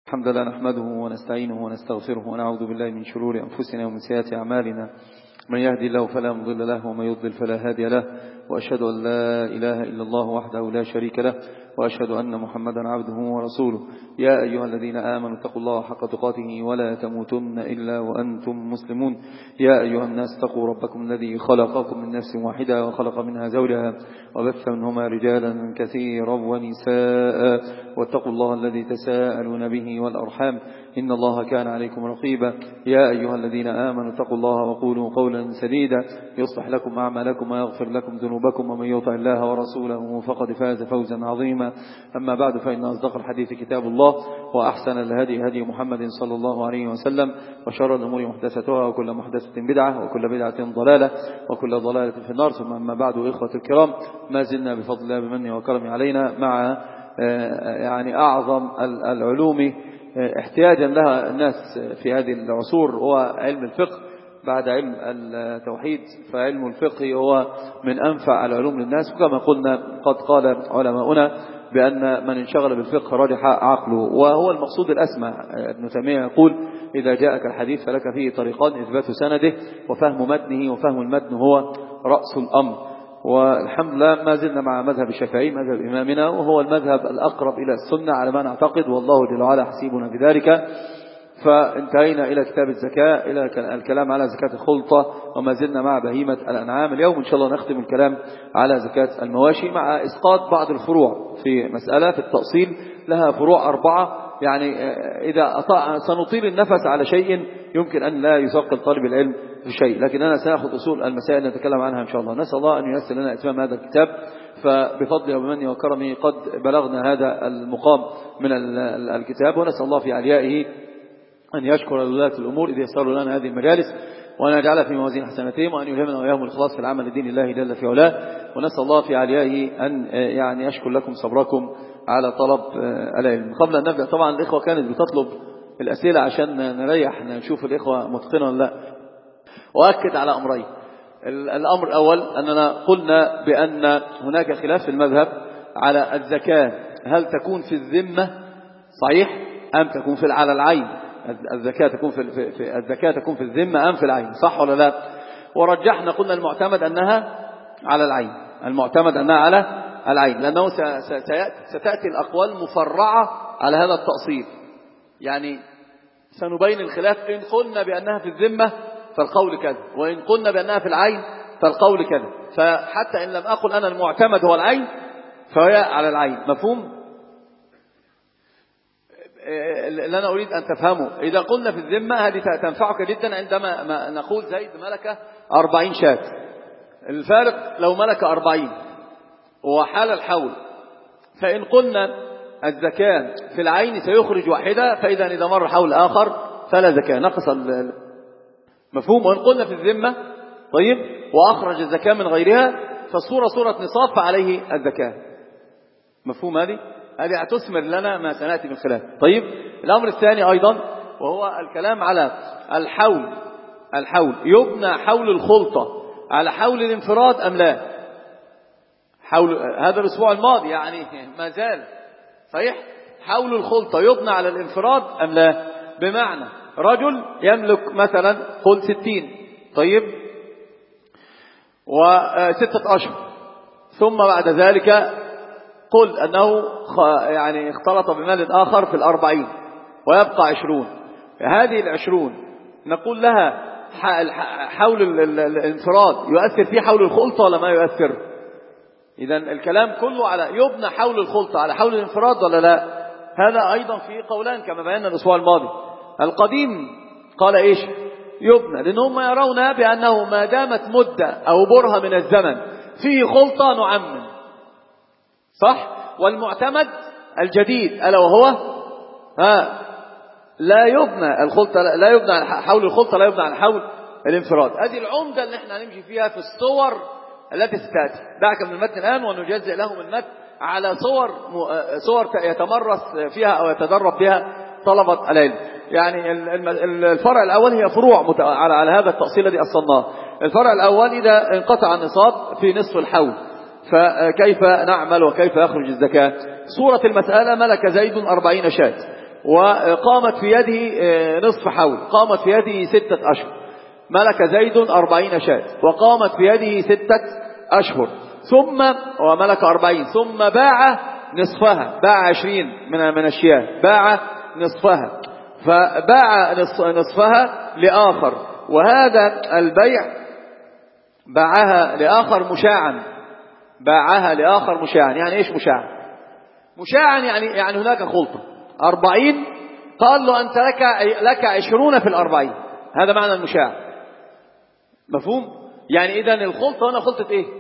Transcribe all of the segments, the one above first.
الحمد لله نحمده ونستعينه ونستغفره ونعوذ بالله من شرور أنفسنا ومن سيئات أعمالنا. من يهدي الله فلا مضل له ومن يضلل فلا هادي له، وأشهد أن لا إله إلا الله وحده لا شريك له، وأشهد أن محمدا عبده ورسوله. يا أيها الذين آمنوا اتقوا الله حق تقاته ولا تموتن إلا وأنتم مسلمون. يا أيها الناس اتقوا ربكم الذي خلقكم من نفس واحدة وخلق منها زوجها وبث منهما رجالا كثيرا ونساء، واتقوا الله الذي تساءلون به والأرحام إن الله كان عليكم رقيبا. يا أيها الذين آمنوا اتقوا الله وقولوا قولا سديدا يصلح لكم أعمالكم ويغفر لكم ذنوبكم، ومن يطع الله ورسوله فقد فاز فوزا عظيما. أما بعد، فإن أصدق الحديث كتاب الله، وأحسن الهدي هدي محمد صلى الله عليه وسلم، وشر الأمور محدثاتها، وكل محدثة بدعة، وكل بدعة ضلالة، وكل ضلالة في النار. ثم أما بعد، إخوة الكرام، ما زلنا بفضل الله بمنه وكرمه علينا مع يعني أعظم العلوم احتياجا لها الناس في هذه العصور، هو علم الفقه. بعد علم التوحيد فعلم الفقه هو من أنفع العلوم للناس، وكما قلنا قد قال علماؤنا بأن من انشغل بالفقه رجح عقله، وهو المقصود الأسمى. ابن تيمية يقول: إذا جاءك الحديث فلك فيه طريقان: إثبات سنده وفهم متنه، وفهم المتن هو رأس الأمر. والحمد لله ما زلنا مع مذهب الشافعي، مذهب إمامنا، وهو المذهب الأقرب إلى السنة على ما نعتقد، والله جل وعلا حسيبنا بذلك. فانتهينا إلى كتاب الزكاة، إلى الكلام على زكاة الخلطة، وما زلنا مع بهيمة الأنعام. اليوم إن شاء الله نختم الكلام على زكاة المواشي، مع إسقاط بعض الفروع في مسألة في التأصيل لها فروع 4. يعني إذا سنطيل النفس على شيء يمكن أن لا يثقل طالب العلم في شيء، لكن أنا سأخذ أصول المسائل نتكلم عنها إن شاء الله. نسأل الله أن ييسر لنا إتمام هذا الكتاب، فبفضله وبمنه وكرمه قد بلغنا هذا المقام من الكتاب، ونسأل الله في عليائه أن يشكر ولاة الأمور إذ يسروا لنا هذه المجالس، وأن يجعلها في موازين حسناتهم، وأن يلهمنا وإياهم الإخلاص في العمل لدين الله جل في علاه. ونسأل الله في عليائه أن يعني يشكر لكم صبركم على طلب العلم. قبل أن نبدأ، طبعا الإخوة كانت بتطلب الأسئلة عشان نريح نشوف الإخوة متقنة ولا لا. وأكد على أمرين. الأمر الأول أننا قلنا بأن هناك خلاف في المذهب على الزكاة، هل تكون في الذمة صحيح أم تكون على العين؟ الزكاة تكون في الذمة أم في العين، صح ولا لا؟ ورجحنا قلنا المعتمد أنها على العين، المعتمد أنها على العين، لأنه ستأتي الأقوال مفرعة على هذا التأصيل. يعني سنبين الخلاف، إن قلنا بأنها في الذمة فالقول كذا، وإن قلنا بأنها في العين فالقول كذا. فحتى إن لم أقل أنا المعتمد هو العين فهي على العين. مفهوم؟ اللي أنا أريد أن تفهمه، إذا قلنا في الذمة هذه تنفعك جدا عندما نقول زيد ملك 40 شاة. الفارق لو ملك 40 وحال الحول، فإن قلنا الزكاة في العين سيخرج واحدة، فإذا إذا مر حول آخر فلا زكاة، نقص مفهوم. وإن قلنا في الذمة طيب وأخرج الزكاة من غيرها فالصورة صورة نصاب فعليه الزكاة. مفهوم؟ هذه هتثمر لنا ما سنأتي من خلاف. طيب، الأمر الثاني أيضا وهو الكلام على الحول يبنى حول الخلطة على حول الانفراد أم لا؟ حول هذا الأسبوع الماضي يعني ما زال صحيح. حول الخلطة يبنى على الانفراد أم لا؟ بمعنى رجل يملك مثلا قل 60 طيب و6 أشهر، ثم بعد ذلك قل أنه يعني اختلط بمال آخر في 40 ويبقى 20. هذه 20 نقول لها حول الانفراد يؤثر في حول الخلطة ولا ما يؤثر؟ إذن الكلام كله على يبنى حول الخلطة على حول الانفراد ولا لا؟ هذا أيضا في قولان كما بينا الأسبوع الماضي. القديم قال إيش؟ يبنى، لأنهم يرون بأنه ما دامت مدة أو برهة من الزمن فيه خلطة نعمم، صح؟ والمعتمد الجديد ألا وهو لا يبنى الخلطة، لا يبنى على حول الخلطة، لا يبنى على حول الانفراد. هذه العمدة اللي احنا هنمشي فيها في الصور التي ستأتي. دعك من المتن الآن ونجزئ لهم المتن على صور يتمرس فيها أو يتدرب بها طلبة العلم. يعني الفرع الأول هي فروع على هذا التأصيل الذي أصلناه. الفرع الأول إذا انقطع النصاب في نصف الحول فكيف نعمل وكيف يخرج الزكاة؟ صورة المسألة: ملك زيد 40 شاة، وقامت في يده نصف حول، قامت في يده 6 أشهر. ملك زيد 40 شاة وقامت في يده 6 أشهر، ثم وملك 40، ثم باع نصفها، باع 20 من الشياه، باع نصفها، فباع نصفها لآخر، وهذا البيع باعها لآخر مشاعا، باعها لآخر مشاعا. يعني إيش مشاعا؟ مشاعا يعني هناك خلطة 40، قال له أنت لك 20 في 40، هذا معنى المشاع. مفهوم؟ يعني إذن الخلطة هنا خلطة إيه؟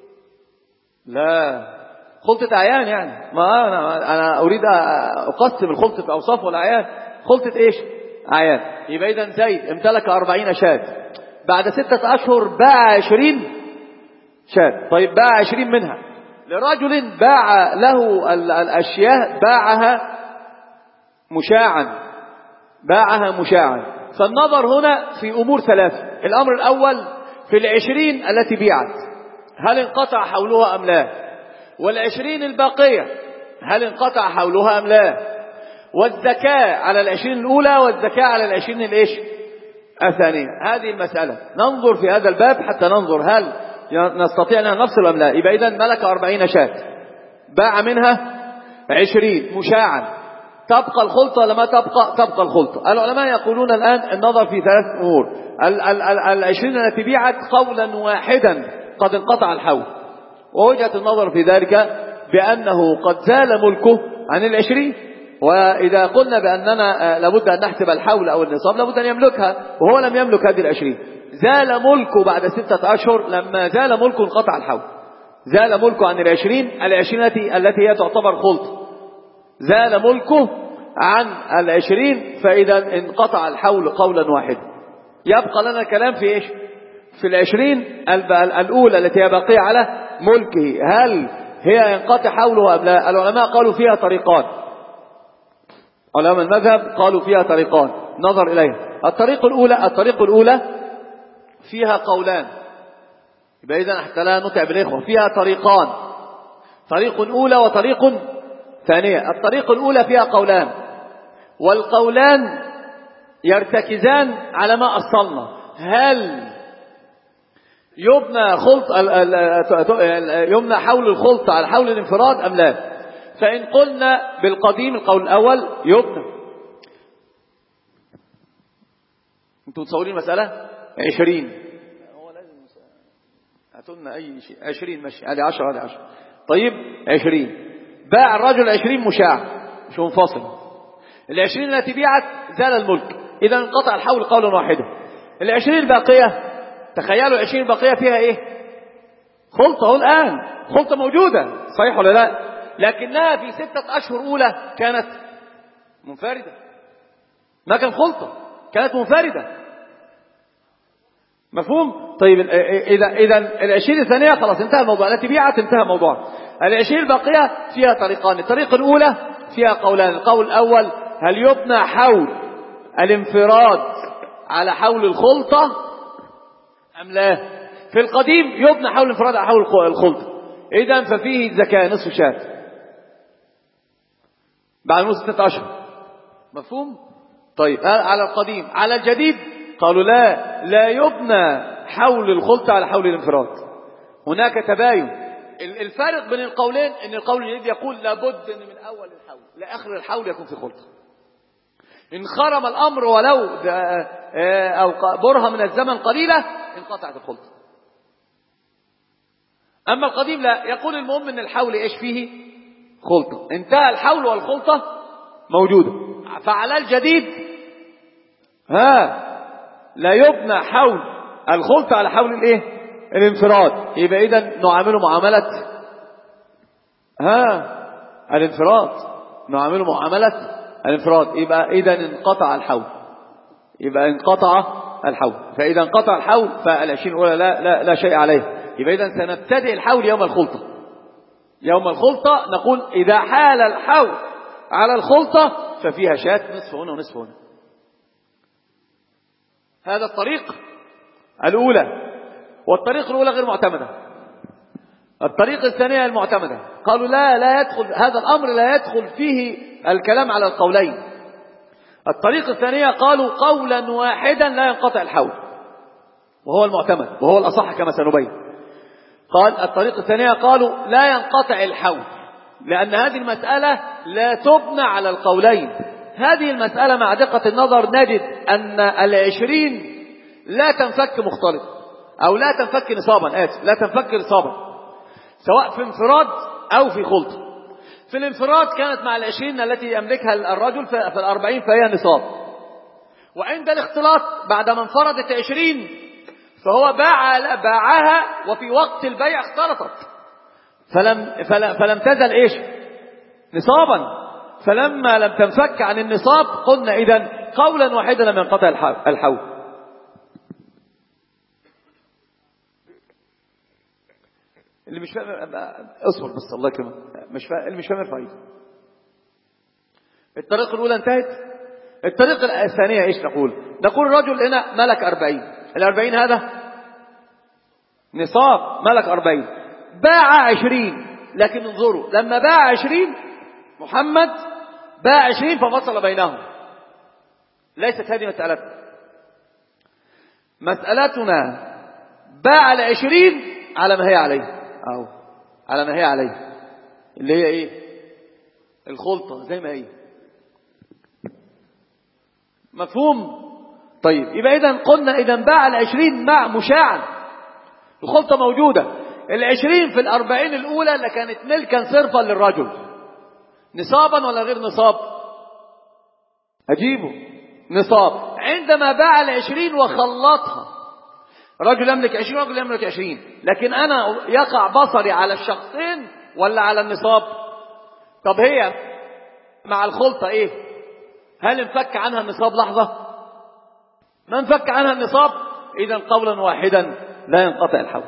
لا، خلطة أعيان. يعني ما أنا أريد أقسم الخلطة أوصاف والأعيان. خلطة إيش؟ أعيان. يبقى إذن زيد امتلك 40 شاة، بعد 6 أشهر باع 20 شاة. طيب باع 20 منها لرجل باع له الأشياء، باعها مشاعا، باعها مشاعا. فالنظر هنا في أمور 3. الأمر الأول في 20 التي بيعت، هل انقطع حولها أم لا؟ 20 الباقية هل انقطع حولها أم لا؟ والزكاة على 20 الأولى والزكاة على 20 الإيش؟ الثانية. هذه المسألة ننظر في هذا الباب حتى ننظر هل نستطيع أن نفصل أم لا. يبقى إذن ملك 40 شاة، باع منها 20 مشاعا، تبقى الخلطة ولا ما تبقى الخلطة؟ العلماء يقولون الآن النظر في 3 أمور. 20 التي بيعت قولا واحدا قد انقطع الحول، ووجهة النظر في ذلك بأنه قد زال ملكه عن 20. وإذا قلنا بأننا لابد أن نحسب الحول أو النصاب لابد أن يملكها، وهو لم يملك هذه 20. زال ملكه بعد 6 أشهر، لما زال ملكه انقطع الحول، زال ملكه عن 20 التي هي تعتبر خلطة، زال ملكه عن 20، فإذا انقطع الحول قولا واحدا. يبقى لنا كلام في إيش؟ في 20 الأولى التي هي باقية على ملكه، هل هي ينقطع حولها أم لا؟ العلماء قالوا فيها طريقان، علماء المذهب قالوا فيها طريقان نظر إليها. الطريق الأولى فيها قولان، يبقى إذن حتى لا نتعب الإخوة، فيها طريقان، طريق أولى وطريق ثانية. الطريق الأولى فيها قولان، والقولان يرتكزان على ما أصلنا، هل يبنى حول الخلطة على حول الانفراد أم لا؟ فإن قلنا بالقديم القول الأول يبنى. انتوا تصورين المسألة 20، هو لازم هاتولنا أي شيء 20 ماشي، هذه 10 هذه 10. طيب 20 باع الرجل 20 مشاع مش منفصل، 20 التي بيعت زال الملك، إذا انقطع الحول قولا واحدا. 20 الباقية تخيلوا 20 الباقية فيها إيه؟ خلطة. الآن خلطة موجودة صحيح ولا لا؟ لكنها في 6 أشهر أولى كانت منفردة، ما كان خلطة، كانت منفردة. مفهوم؟ طيب إذا 20 الثانية خلاص انتهى الموضوع، التي بيعت انتهى الموضوع. 20 الباقية فيها طريقان، الطريق الأولى فيها قولان. القول الأول هل يبنى حول الانفراد على حول الخلطة أم لا؟ في القديم يبنى حول الانفراد على حول الخلطة، إذن ففيه زكاة نصف شاة بعد نصف 6 أشهر. مفهوم؟ طيب على القديم. على الجديد قالوا لا يبنى حول الخلطة على حول الانفراد، هناك تباين. الفارق بين القولين ان القول الجديد يقول لابد ان من اول الحول لاخر الحول يكون في خلطة. ان خرم الامر ولو او برهة من الزمن قليلة انقطعت الخلطة. اما القديم لا، يقول المهم ان الحول ايش فيه؟ خلطة، انتهى الحول والخلطة موجودة. فعلى الجديد لا يبنى حول الخلطة على حول الايه؟ الانفراد. يبقى اذا نعامله معاملة الانفراد، نعامله معاملة الانفراد. يبقى اذا انقطع الحول، يبقى انقطع الحول. فاذا انقطع الحول فال20 الاولى لا شيء عليه. يبقى اذا سنبتدئ الحول يوم الخلطة. يوم الخلطة نقول اذا حال الحول على الخلطة ففيها شاة نصف هنا ونصف هنا. هذا الطريق الأولى. والطريق الأولى غير معتمدة. الطريق الثانية المعتمدة. قالوا لا يدخل هذا الأمر، لا يدخل فيه الكلام على القولين، الطريقة الثانية قالوا قولا واحدا لا ينقطع الحول، وهو المعتمد وهو الأصح كما سنبين. قال الطريقة الثانية قالوا لا ينقطع الحول، لأن هذه المسألة لا تبنى على القولين. هذه المسألة مع دقة النظر نجد أن 20 لا تنفك مختلط، أو لا تنفك نصابا، لا تنفك نصابا، سواء في انفراد أو في خلط. في الانفراد كانت مع 20 التي يملكها الرجل، في 40 فهي نصاب. وعند الاختلاط بعد ما انفردت 20 فهو باعها، وفي وقت البيع اختلطت فلم تزل ايش؟ نصابا. فلما لم تنفك عن النصاب قلنا إذن قولا واحدا لم ينقطع الحول. اللي مش فاهم اصبر بس الله يكرمك، اللي مش فاهم ارفع. الطريقة الأولى انتهت. الطريقة الثانية ايش نقول الرجل هنا ملك 40، 40 هذا نصاب، ملك 40، باع 20. لكن انظروا لما باع 20 محمد باع 20 ففصل بينهم. ليست هذه مسألتنا باع 20 على ما هي عليه، أو على ما هي عليه، اللي هي ايه؟ الخلطة زي ما هي. مفهوم؟ طيب يبقى إذن قلنا إذن باع 20 مع مشاعا، الخلطة موجودة. 20 في 40 الأولى اللي كانت ملكا صرفا للرجل، نصابا ولا غير نصاب؟ أجيبه نصاب. عندما باع 20 وخلطها، رجل يملك 20 ورجل يملك 20، لكن أنا يقع بصري على الشخصين ولا على النصاب؟ طب هي مع الخلطة ايه؟ هل انفك عنها النصاب لحظة؟ ما انفك عنها النصاب. إذن قولا واحدا لا ينقطع الحول.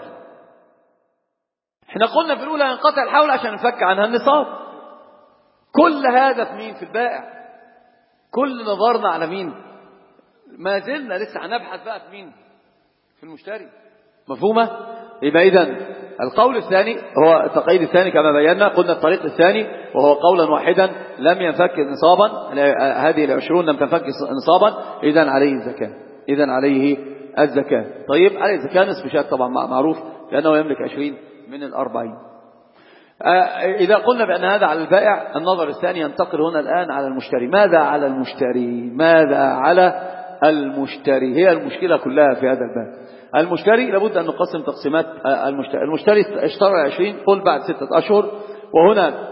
احنا قلنا في الأولى ينقطع الحول عشان انفك عنها النصاب. كل هذا في مين؟ في البائع. كل نظرنا على مين؟ ما زلنا لسه هنبحث بقى في مين؟ في المشتري. مفهومة؟ يبقى إذن القول الثاني هو التقييد الثاني كما بينا. قلنا الطريق الثاني وهو قولا واحدا لم ينفك نصابا، هذه 20 لم تنفك نصابا، إذن عليه الزكاة. إذن عليه الزكاة. طيب عليه الزكاة نصف شاة طبعا معروف، لأنه يملك 20 من 40. إذا قلنا بأن هذا على البائع، النظر الثاني ينتقل هنا الآن على المشتري. ماذا على المشتري؟ ماذا على المشتري؟ هي المشكلة كلها في هذا الباب. المشتري لابد أن نقسم تقسيمات. المشتري اشترى 20 قل بعد 6 أشهر، وهنا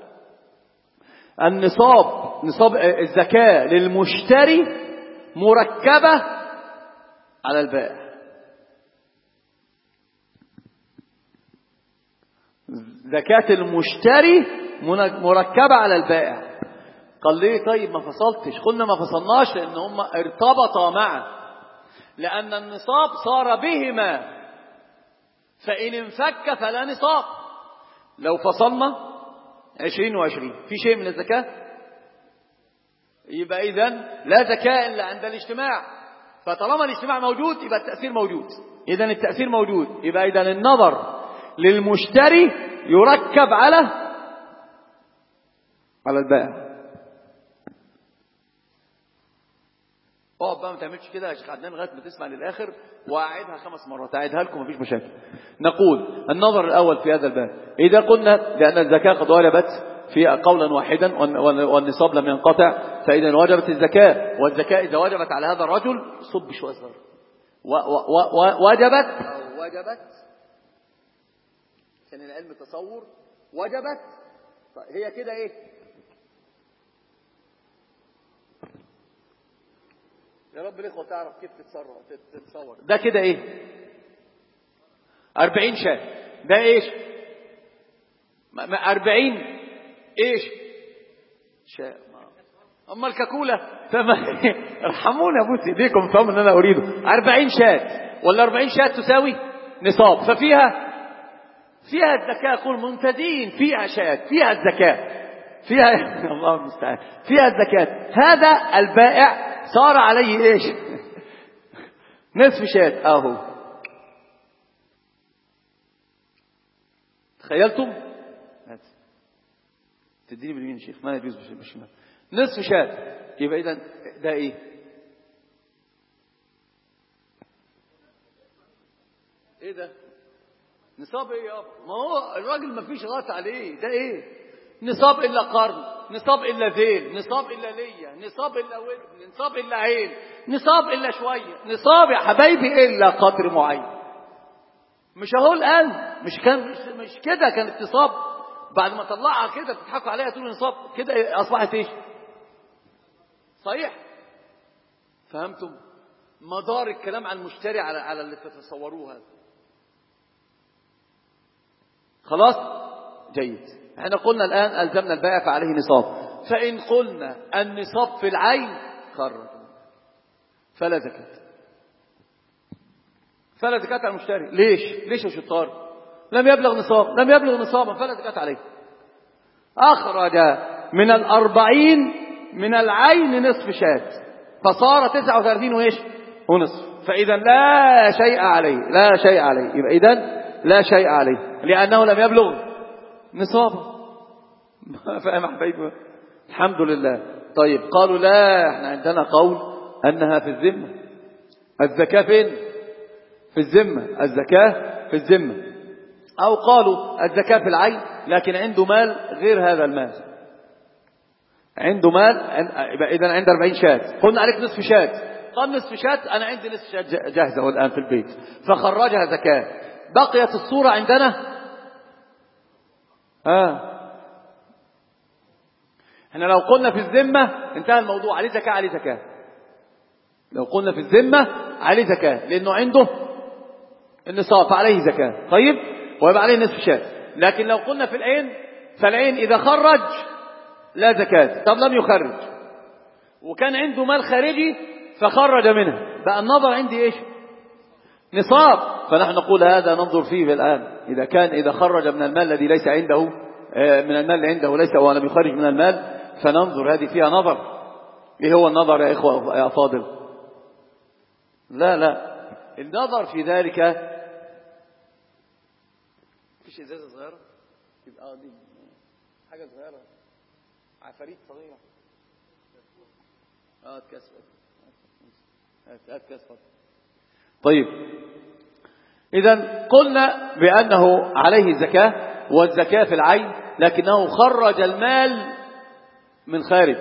نصاب الزكاة للمشتري مركبة على البائع. زكاة المشتري مركبة على البائع. قال ليه طيب ما فصلتش؟ قلنا ما فصلناش لأن هم ارتبطا معا، لأن النصاب صار بهما، فإن انفك فلا نصاب. لو فصلنا 20 و20 في شيء من الزكاة، يبقى إذن لا زكاة إلا عند الاجتماع. فطالما الاجتماع موجود يبقى التأثير موجود. إذن التأثير موجود، يبقى إذن النظر للمشتري يركب على البائع. اقعد بقى ما تعملش كده يا شيخ عدنان لغايه ما تسمع للاخر، واعيدها 5 مرات، اعيدها لكم مفيش مشاكل. نقول النظر الاول في هذا الباب، اذا قلنا لان الزكاه قد وجبت في قولا واحدا والنصاب لم ينقطع، فاذا وجبت الزكاه. والزكاه اذا وجبت على هذا الرجل صب شويه صغير وجبت كان العلم تصور وجبت. هي كده ايه؟ يا رب الاخوه تعرف كيف تتصور. ده كده ايه؟ 40 شاة. ده ايش؟ 40 ايش؟ شاة. اما الكاكوله ارحموني ابوس ايديكم، فهم ان انا اريده. 40 شاة ولا 40 شاة تساوي نصاب، ففيها الزكاة. يقول ممتازين، فيها شاة، فيها الزكاة، فيها الله المستعان، فيها الزكاة. هذا البائع صار عليه ايش؟ نصف شاة اهو. تخيلتم؟ تديني باليمين شيخ، ما يجوز بالشمال. نصف شاة. يبقى إذن ده إيه؟ إيه ده؟ نصاب إيه يابا؟ ما هو الراجل ما فيش غلط عليه. ده إيه؟ نصاب إلا قرن، نصاب إلا ذيل، نصاب إلا لية، نصاب إلا ودن، نصاب إلا عين، نصاب إلا شوية، نصاب يا حبايبي إلا قدر معين. مش أهو الآن مش كده كان اتصاب بعد ما طلعها كده تضحكوا عليها تقولوا نصاب كده أصبحت إيش؟ صحيح؟ فهمتم؟ مدار الكلام عن المشتري على اللي تتصوروه هذا. خلاص؟ جيد. احنا قلنا الآن ألزمنا البائع فعليه نصاب. فإن قلنا النصاب في العين خرج فلا زكاة. فلا زكاة على المشتري. ليش يا شطار؟ لم يبلغ نصابا فلا زكاة عليه. أخرج من 40 من العين نصف شاة فصار 39 وإيش ونصف. فإذا لا شيء عليه. يبقى إذن لا شيء عليه لأنه لم يبلغ نصابا. فاهم يا حبايبي؟ الحمد لله. طيب قالوا لا، احنا عندنا قول أنها في الذمة. الزكاة فين؟ في الذمة. الزكاة في الذمة. أو قالوا الزكاة في العين لكن عنده مال غير هذا المال. عنده مال إذا عنده 40 شاة. قلنا عليك نصف شاة. قال نصف شاة، أنا عندي نصف شاة جاهزة الآن في البيت فخرجها زكاة. بقيت الصورة عندنا احنا لو قلنا في الذمة انتهى الموضوع، عليه زكاة عليه زكاة. لو قلنا في الذمة عليه زكاة لأنه عنده النصاب فعليه زكاة. طيب ويبقى عليه نصف شاة. لكن لو قلنا في العين فالعين إذا خرج لا زكاة. طب لم يخرج وكان عنده مال خارجي فخرج منها، بقى النظر عندي ايش؟ نصاب. فنحن نقول هذا ننظر فيه الآن. إذا خرج من المال الذي ليس عنده، من المال اللي عنده ليس ولم يخرج من المال، فننظر. هذه فيها نظر. ايه هو النظر يا إخوة يا فاضل؟ لا النظر في ذلك فيش ازازة صغيرة يبقى دي حاجة صغيرة، عفاريت صغيرة. اتكسفت. طيب إذا قلنا بأنه عليه زكاة والزكاة في العين لكنه خرج المال من خارج.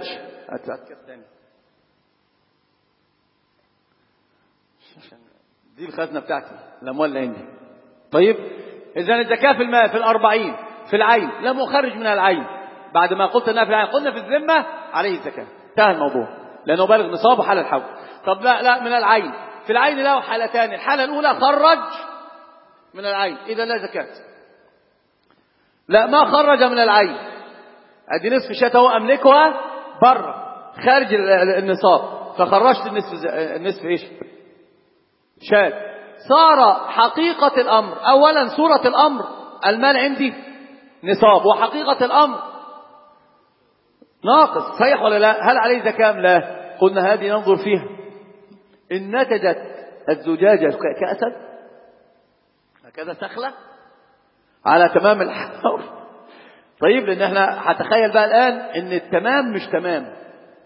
دي الخزنة بتاعتي الأموال اللي عندي. طيب إذا الزكاة في المال في 40 في العين لم أخرج من العين. بعد ما قلت أنها في العين قلنا في الذمة عليه الزكاة. انتهى الموضوع لأنه بالغ نصابه حال الحول. طب لا من العين. في العين له حالتان. الحالة الأولى خرج من العين إذا لا زكاة. لا ما خرج من العين، أدي نصف شاة هو أملكها برا خارج النصاب فخرجت النصف إيش شاة. صار حقيقة الأمر أولا صورة الأمر المال عندي نصاب وحقيقة الأمر ناقص. صحيح ولا لا؟ هل عليه زكاة أم لا؟ قلنا هذه ننظر فيها. إن نتجت الزجاجة كأسا هكذا سخلة على تمام الحول. طيب لأن احنا هتخيل بقى الآن إن التمام مش تمام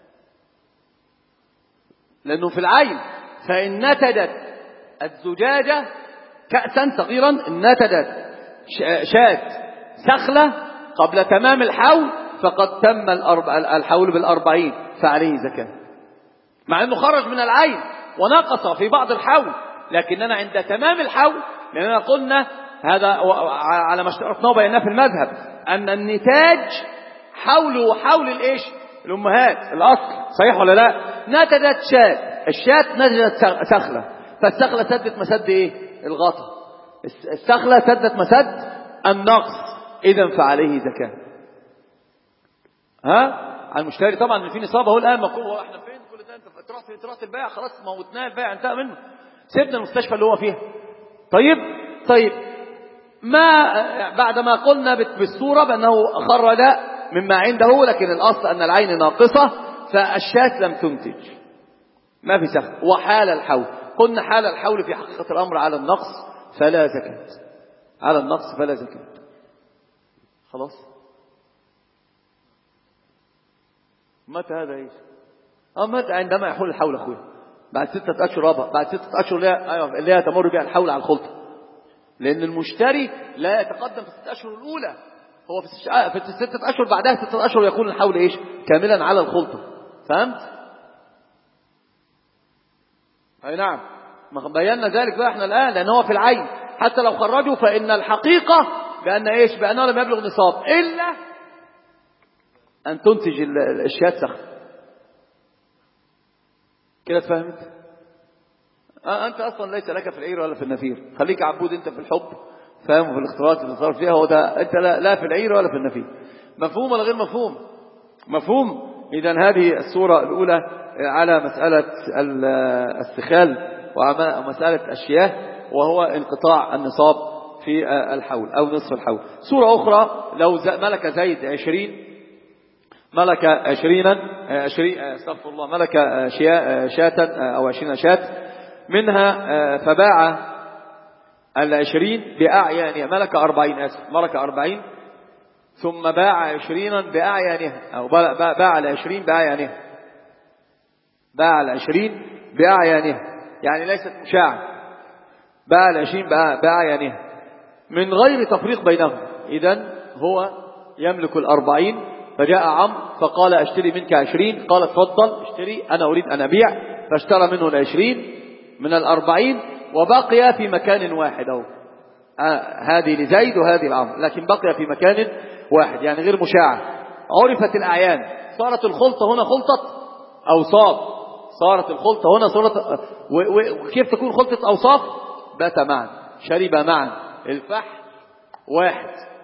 لأنه في العين. فإن نتجت الزجاجة كأسا صغيرا، إن نتجت شاة سخلة قبل تمام الحول فقد تم الحول بالأربعين فعليه زكاة، مع أنه خرج من العين ونقص في بعض الحول. لكننا عند تمام الحول لأننا قلنا هذا على ما اشترطناه وبيناه في المذهب أن النتاج حول الإيش الأمهات الأصل. صحيح ولا لا؟ نتجت شاة، الشاة نتجت سخلة فالسخلة سدت مسد إيه الغطا، السخلة سدت مسد النقص إذن فعليه زكاة. على المشتري طبعا في نصابه. هو الآن مقول هو احنا فين كل ده؟ انت رحت البيع خلاص موتناه، البيع انتهى منه، سيبنا المستشفى اللي هو فيها. طيب ما بعد ما قلنا بالصورة بأنه خرج مما عنده لكن الأصل أن العين ناقصة فالشاة لم تنتج ما في سخل. وحال الحول قلنا حال الحول في حقيقة الأمر على النقص فلا زكاة، على النقص فلا زكاة. خلاص متى هذا ايش؟ متى عندما يحول الحول اخويا، بعد 6 أشهر رابع، بعد 6 أشهر اللي هي تمر بها الحول على الخلطة. لأن المشتري لا يتقدم في 6 أشهر الأولى، هو في 6 أشهر، بعدها 6 أشهر يكون الحول ايش؟ كاملا على الخلطة. فهمت؟ اي نعم، ما بينا ذلك بقى احنا الآن، لأن هو في العين حتى لو خرجوا فإن الحقيقة بأن ايش؟ بأنه لم يبلغ نصاب إلا أن تنتج الشيات سخن. كده فهمت؟ أنت أصلا ليس لك في العير ولا في النفير، خليك عبود أنت في الحب، فاهم؟ في الاختلاط اللي صار فيها، هو ده أنت لا في العير ولا في النفير. مفهوم ولا غير مفهوم؟ مفهوم. إذن هذه الصورة الأولى على مسألة السخال ومسألة الشياه، وهو انقطاع النصاب في الحول أو نصف الحول. صورة أخرى، لو ملك زيد 20، ملك 20 استغفر الله، ملك شاة أو 20 شاة منها، فباع 20 بأعيانها، ملك 40 ملك 40 ثم باع 20 بأعيانها، أو باع 20 بأعيانها، باع 20 بأعيانها يعني ليست مشاعة، باع 20 بأعيانها من غير تفريق بينهم. إذن هو يملك 40، فجاء عمرو فقال اشتري منك 20، قال اتفضل اشتري، أنا أريد أن أبيع، فاشترى منه 20 من 40 وبقي في مكان واحد. هذه لزيد وهذه لعمرو، لكن بقي في مكان واحد يعني غير مشاعة. عرفت الأعيان، صارت الخلطة هنا خلطة أوصاف، صارت الخلطة هنا صارت، وكيف تكون خلطة أوصاف؟ بات معا، شرب معا، الفحل واحد،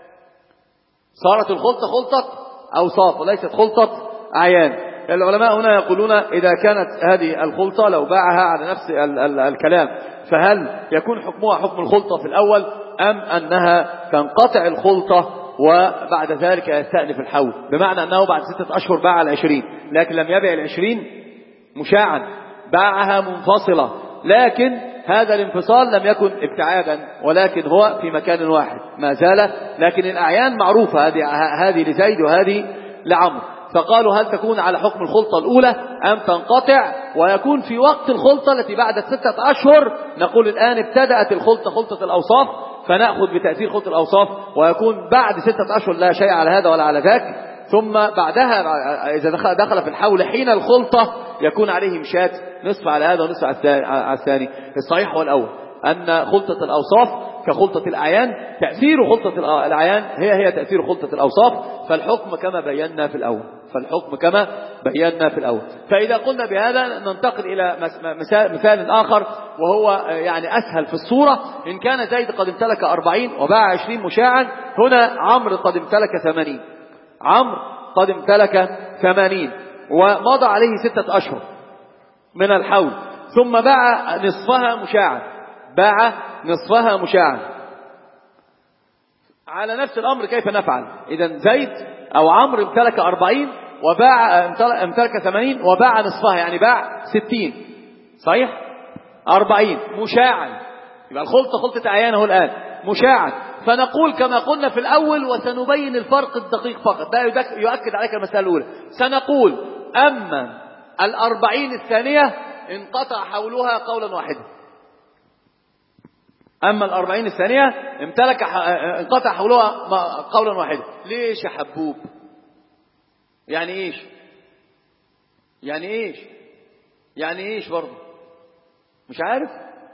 صارت الخلطة خلطة أوصاف وليست خلطة أعيان. العلماء هنا يقولون إذا كانت هذه الخلطة لو باعها على نفس الكلام، فهل يكون حكمها حكم الخلطة في الأول، أم أنها تنقطع الخلطة وبعد ذلك يستأنف الحول؟ بمعنى أنه بعد 6 أشهر باع 20 لكن لم يبيع 20 مشاعا، باعها منفصلة، لكن هذا الانفصال لم يكن ابتعادا ولكن هو في مكان واحد ما زال، لكن الأعيان معروفة، هذه لزيد وهذه لعمرو. فقالوا هل تكون على حكم الخلطة الأولى أم تنقطع ويكون في وقت الخلطة التي بعد 6 أشهر؟ نقول الآن ابتدأت الخلطة خلطة الأوصاف، فنأخذ بتأثير خلطة الأوصاف، ويكون بعد 6 أشهر لا شيء على هذا ولا على ذاك. ثم بعدها إذا دخل في الحول حين الخلطة يكون عليه مشاة، نصف على هذا ونصف على الثاني. الصحيح هو الأول أن خلطة الأوصاف كخلطة الأعيان، تأثير خلطة الأعيان هي تأثير خلطة الأوصاف، فالحكم كما بينا في الأول، فالحكم كما بينا في الأول. فإذا قلنا بهذا ننتقل إلى مثال آخر، وهو يعني أسهل في الصورة. إن كان زيد قد امتلك 40 وباع 20 مشاعا، هنا عمرو قد امتلك 80، عمرو قد امتلك 80 ومضى عليه 6 أشهر من الحول، ثم باع نصفها مشاعا، باع نصفها مشاعا. على نفس الأمر كيف نفعل؟ إذن زيد أو عمرو امتلك 40 وباع امتلك 80 وباع نصفها، يعني باع 60 صحيح، 40 مشاعا، يبقى الخلطة خلطة أعيانه الآن مشاعا. فنقول كما قلنا في الأول، وسنبين الفرق الدقيق فقط، ده يؤكد عليك المسألة الأولى. سنقول أما 40 الثانية انقطع حولها قولا واحدا، أما 40 الثانية انقطع حولها قولا واحدا. ليش يا حبوب؟ يعني إيش؟ يعني إيش؟ يعني إيش برضه؟ مش عارف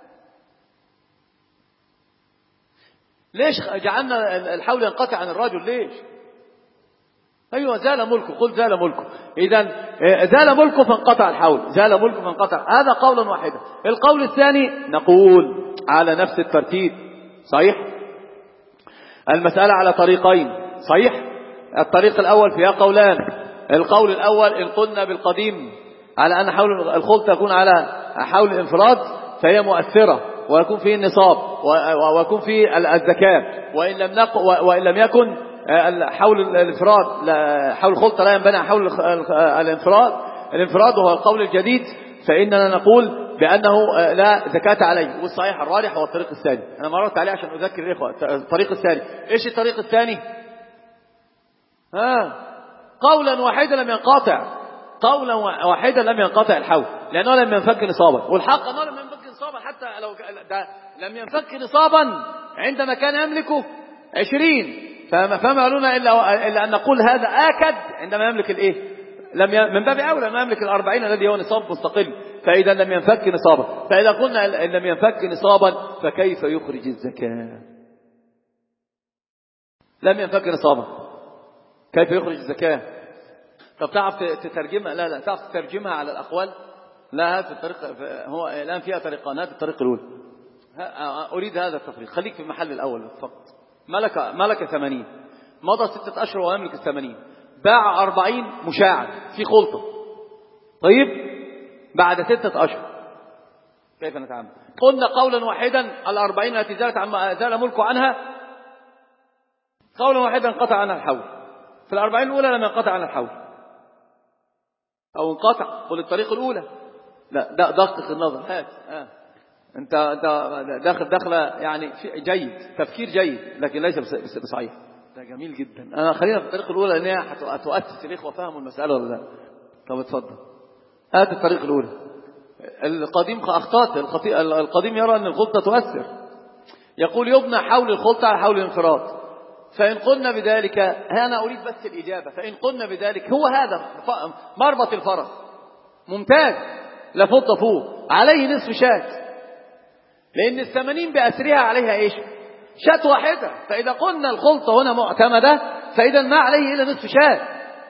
ليش جعلنا الحول ينقطع عن الرجل؟ ليش؟ أيوة زال ملكه، قل زال ملكه. إذن زال ملكه فانقطع الحول، زال ملكه فانقطع، هذا قولا واحدا. القول الثاني نقول على نفس الترتيب صحيح، المسألة على طريقين صحيح. الطريق الأول فيها قولان. القول الأول إن قلنا بالقديم على أن حول الخلطة تكون على حول الانفراد فهي مؤثرة ويكون فيه النصاب ويكون فيه الزكاة، وإن لم يكن حول الانفراد، حول الخلطة لا ينبني حول الانفراد وهو القول الجديد، فإننا نقول بأنه لا زكاة عليه. والصحيح الراجح هو الطريق الثاني، أنا مررت عليه عشان أذكر الإخوة. الطريق الثاني إيش الطريق الثاني؟ قولا واحدا لم ينقطع، قولا واحدا لم ينقطع الحول، لأنه لم ينفك نصابا. والحق أنه لم ينفك نصابا، حتى لو ده لم ينفك نصابا عندما كان يملكه 20، فما يقولون إلا أن نقول هذا آكد عندما يملك الإيه؟ من باب أولى أن يملك 40 الذي هو نصاب مستقل. فإذا لم ينفك نصابا، فإذا قلنا إن لم ينفك نصابا فكيف يخرج الزكاة؟ لم ينفك نصابا كيف يخرج الزكاة؟ طب تعرف تترجمها؟ لا تعرف تترجمها على الأقوال؟ لا، هذا الطريق هو الآن فيها طريقان. هذا الطريق الأول، أريد هذا التفريق. خليك في المحل الأول فقط. ملك 80، مضى 6 أشهر ويملك 80، باع 40 مشاعا في خلطة. طيب بعد 6 أشهر كيف نتعامل؟ قلنا قولا واحدا 40 التي زال ملكه عنها قولا واحدا انقطع عنها الحول. في 40 الأولى لم ينقطع عنها الحول، أو انقطع. قل الطريق الأولى. لا، دقق النظر. هات انت داخله يعني جيد، تفكير جيد، لكن ليس بصحيح. ده جميل جدا. انا خلينا في الطريق الاولى لانها هتؤسس الاخوه فهموا المساله ولا لا. طب اتفضل، هات الطريق الاولى. القديم اخطات. القديم يرى ان الخلطه تؤثر، يقول يبنى حول الخلطه على حول الانفراد. فان قلنا بذلك، انا اريد بس الاجابه. فان قلنا بذلك، هو هذا مربط الفرس ممتاز، لا فضه فوق، عليه نصف شاة، لأن 80 بأسرها عليها إيش؟ شاة واحدة. فإذا قلنا الخلطة هنا معتمدة، فإذا ما عليه إلا نصف شاة.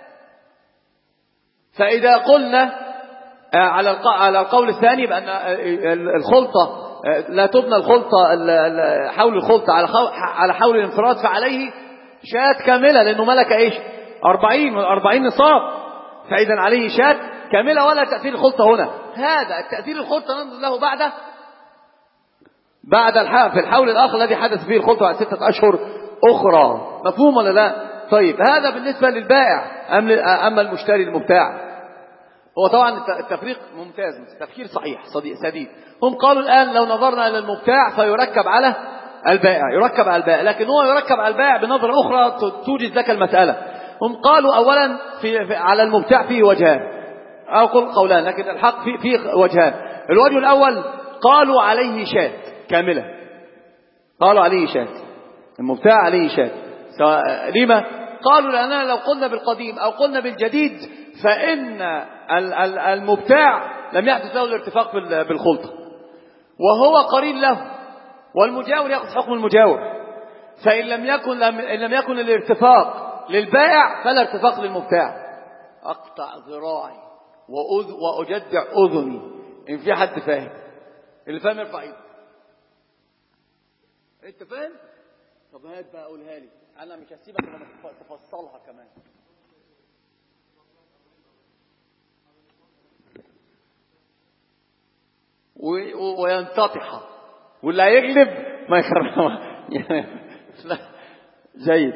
فإذا قلنا على القول الثاني بأن الخلطة لا تبنى الخلطة حول الخلطة على حول الانفراد، فعليه شاة كاملة، لأنه ملك إيش؟ 40 نصاب، فإذا عليه شاة كاملة ولا تأثير الخلطة هنا. هذا التأثير الخلطة ننظر له بعد في الحول الآخر الذي حدث فيه الخلطة بعد 6 أشهر أخرى. مفهوم ولا لا؟ طيب هذا بالنسبة للبائع. أما المشتري المبتاع، هو طبعا التفريق ممتاز، تفكير صحيح سديد. هم قالوا الآن لو نظرنا إلى المبتاع فيركب على البائع، لكن هو يركب على البائع بنظرة أخرى توجد لك المسألة. هم قالوا أولا على المبتاع فيه وجهان، أو قولان، لكن الحق فيه وجهان. الوجه الأول قالوا عليه شاة كاملة، قالوا عليه شاة، المبتاع عليه شاة. لما؟ قالوا لأننا لو قلنا بالقديم أو قلنا بالجديد فإن المبتاع لم يحدث له الارتفاق بالخلطة، وهو قرين له، والمجاور يأخذ حكم المجاور. فإن لم يكن الارتفاق للبائع فلا ارتفاق للمبتاع. أقطع ذراعي وأجدع أذني إن في حد فاهم. اللي فاهم يرفع ايده. انت فاهم؟ طب هات بقى قولها لي، انا مش هسيبك لما تفصلها كمان. وينتطح، واللي هيغلب ما يكرمه. لا جيد.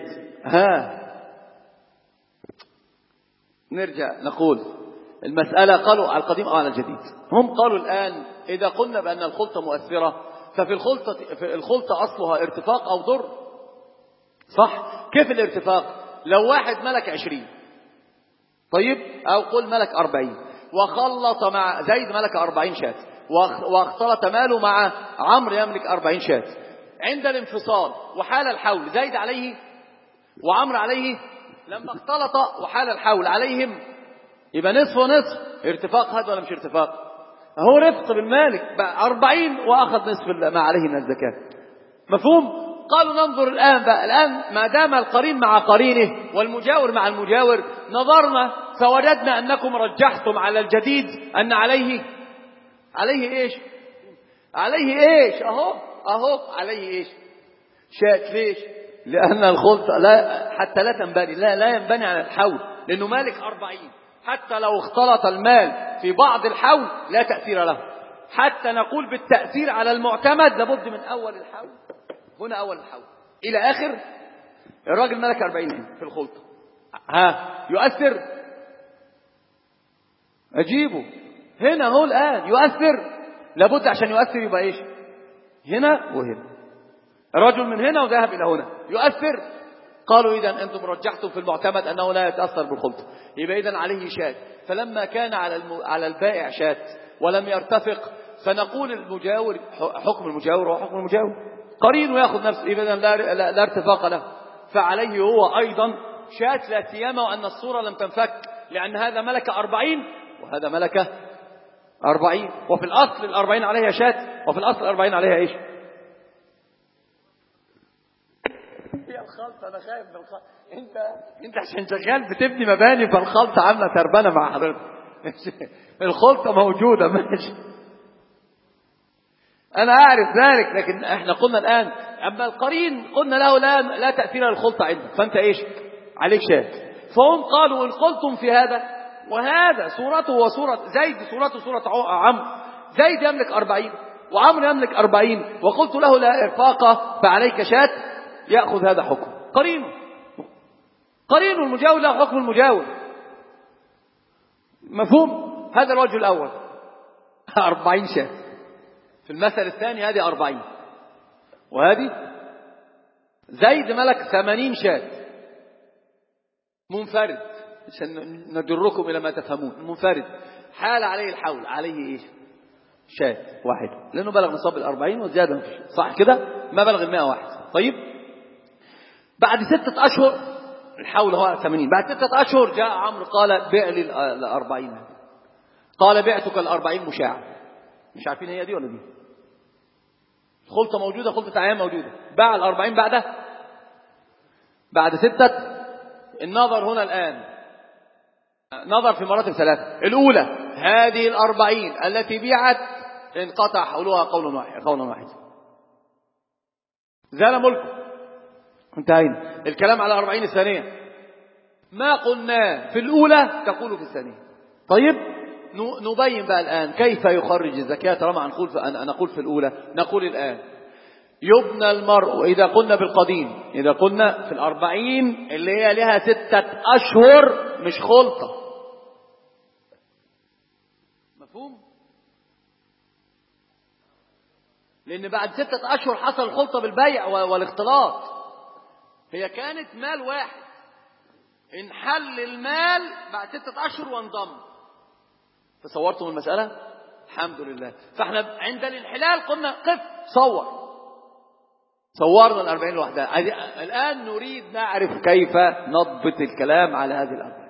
نرجع نقول المسألة. قالوا على القديم أو على الجديد. هم قالوا الآن إذا قلنا بأن الخلطة مؤثرة، ففي الخلطة أصلها ارتفاق أو ضر، صح؟ كيف الارتفاق؟ لو واحد ملك 20، طيب، أو قل ملك 40، وخلط مع زيد ملك 40 شاة، واختلط ماله مع عمرو يملك 40 شاة. عند الانفصال وحال الحول زيد عليه وعمرو عليه، لما اختلط وحال الحول عليهم يبقى نصف ونصف. ارتفاق هذا ولا مش ارتفاق؟ هو رفق بالمالك بقى 40 واخذ نصف ما عليه من الزكاة. مفهوم؟ قالوا ننظر الآن ما دام القرين مع قرينه والمجاور مع المجاور، نظرنا فوجدنا أنكم رجحتم على الجديد أن عليه إيش؟ عليه إيش؟ أهو عليه إيش؟ شاك. ليش؟ لأن الخلطة حتى لا تنبني، لا ينبني على الحول، لأنه مالك 40. حتى لو اختلط المال في بعض الحول لا تأثير له. حتى نقول بالتأثير على المعتمد لابد من أول الحول، هنا أول الحول إلى آخر. الراجل ملك 40 في الخلطة، يؤثر؟ أجيبه هنا هو الآن يؤثر. لابد عشان يؤثر يبقى إيش؟ هنا وهنا. رجل من هنا وذهب إلى هنا، يؤثر؟ قالوا إذن أنتم رجحتم في المعتمد أنه لا يتأثر بالخلطة، يبقى إذن عليه شاة. فلما كان على البائع شاة ولم يرتفق، فنقول المجاور حكم المجاور وحكم المجاور، قرين ويأخذ نفسه، إذن لا ارتفاق له، فعليه هو أيضا شاة، لا سيما وأن الصورة لم تنفك، لأن هذا ملك 40 وهذا ملك 40، وفي الأصل 40 عليها شاة، وفي الأصل 40 عليها إيش؟ هي الخلطة. أنا خايف من الخلطة. أنت عشان شغال بتبني مباني، فالخلطة عاملة تربانة مع حضرتك. الخلطة موجودة ماشي، أنا أعرف ذلك، لكن إحنا قلنا الآن أما القرين قلنا له لا تأثير للخلطة عندك، فأنت إيش؟ عليك شاة. فهم قالوا إن قلتم في هذا وهذا صورته وصورة زيد، صورته صورة عمرو، زيد يملك 40 وعمرو يملك 40، وقلت له لا إرفاق فعليك شاة، يأخذ هذا حكم قرين المجاور له حكم المجاور. مفهوم؟ هذا الوجه الأول 40 شاة. في المثل الثاني هذه 40 وهذه زيد ملك 80 شاة منفرد، عشان نجركم إلى ما تفهمون. منفرد حال عليه الحول، عليه إيش؟ شاة واحد، لأنه بلغ نصاب 40 وزيادة مفيش، صح كده؟ ما بلغ 101. طيب بعد 6 أشهر الحول هو 80، بعد 6 أشهر جاء عمرو قال بيع لي 40، قال بعتك 40 مشاع. مش عارفين هي دي ولا دي؟ خلطة موجودة، خلطة عيان موجودة، باع 40 بعد 6. النظر هنا الآن نظر في مراتب 3. الأولى هذه 40 التي بيعت انقطع حولها قولا واحد، زال ملكه، انتهينا. الكلام على 40 الثانية، ما قلنا في الأولى تقول في الثانية. طيب نبين بقى الآن كيف يخرج الزكاة. طالما نقول في الأولى، نقول الآن يبنى المرء إذا قلنا بالقديم، إذا قلنا في 40 اللي هي لها 6 أشهر مش خلطة. مفهوم؟ لأن بعد 6 أشهر حصل الخلطة بالبيع والاختلاط. هي كانت مال واحد، انحل المال بعد 6 أشهر وانضم. تصورتم المسألة؟ الحمد لله. فاحنا عند الانحلال قلنا قف صورنا 40 لوحدها. الآن نريد نعرف كيف نضبط الكلام على هذه الأمر.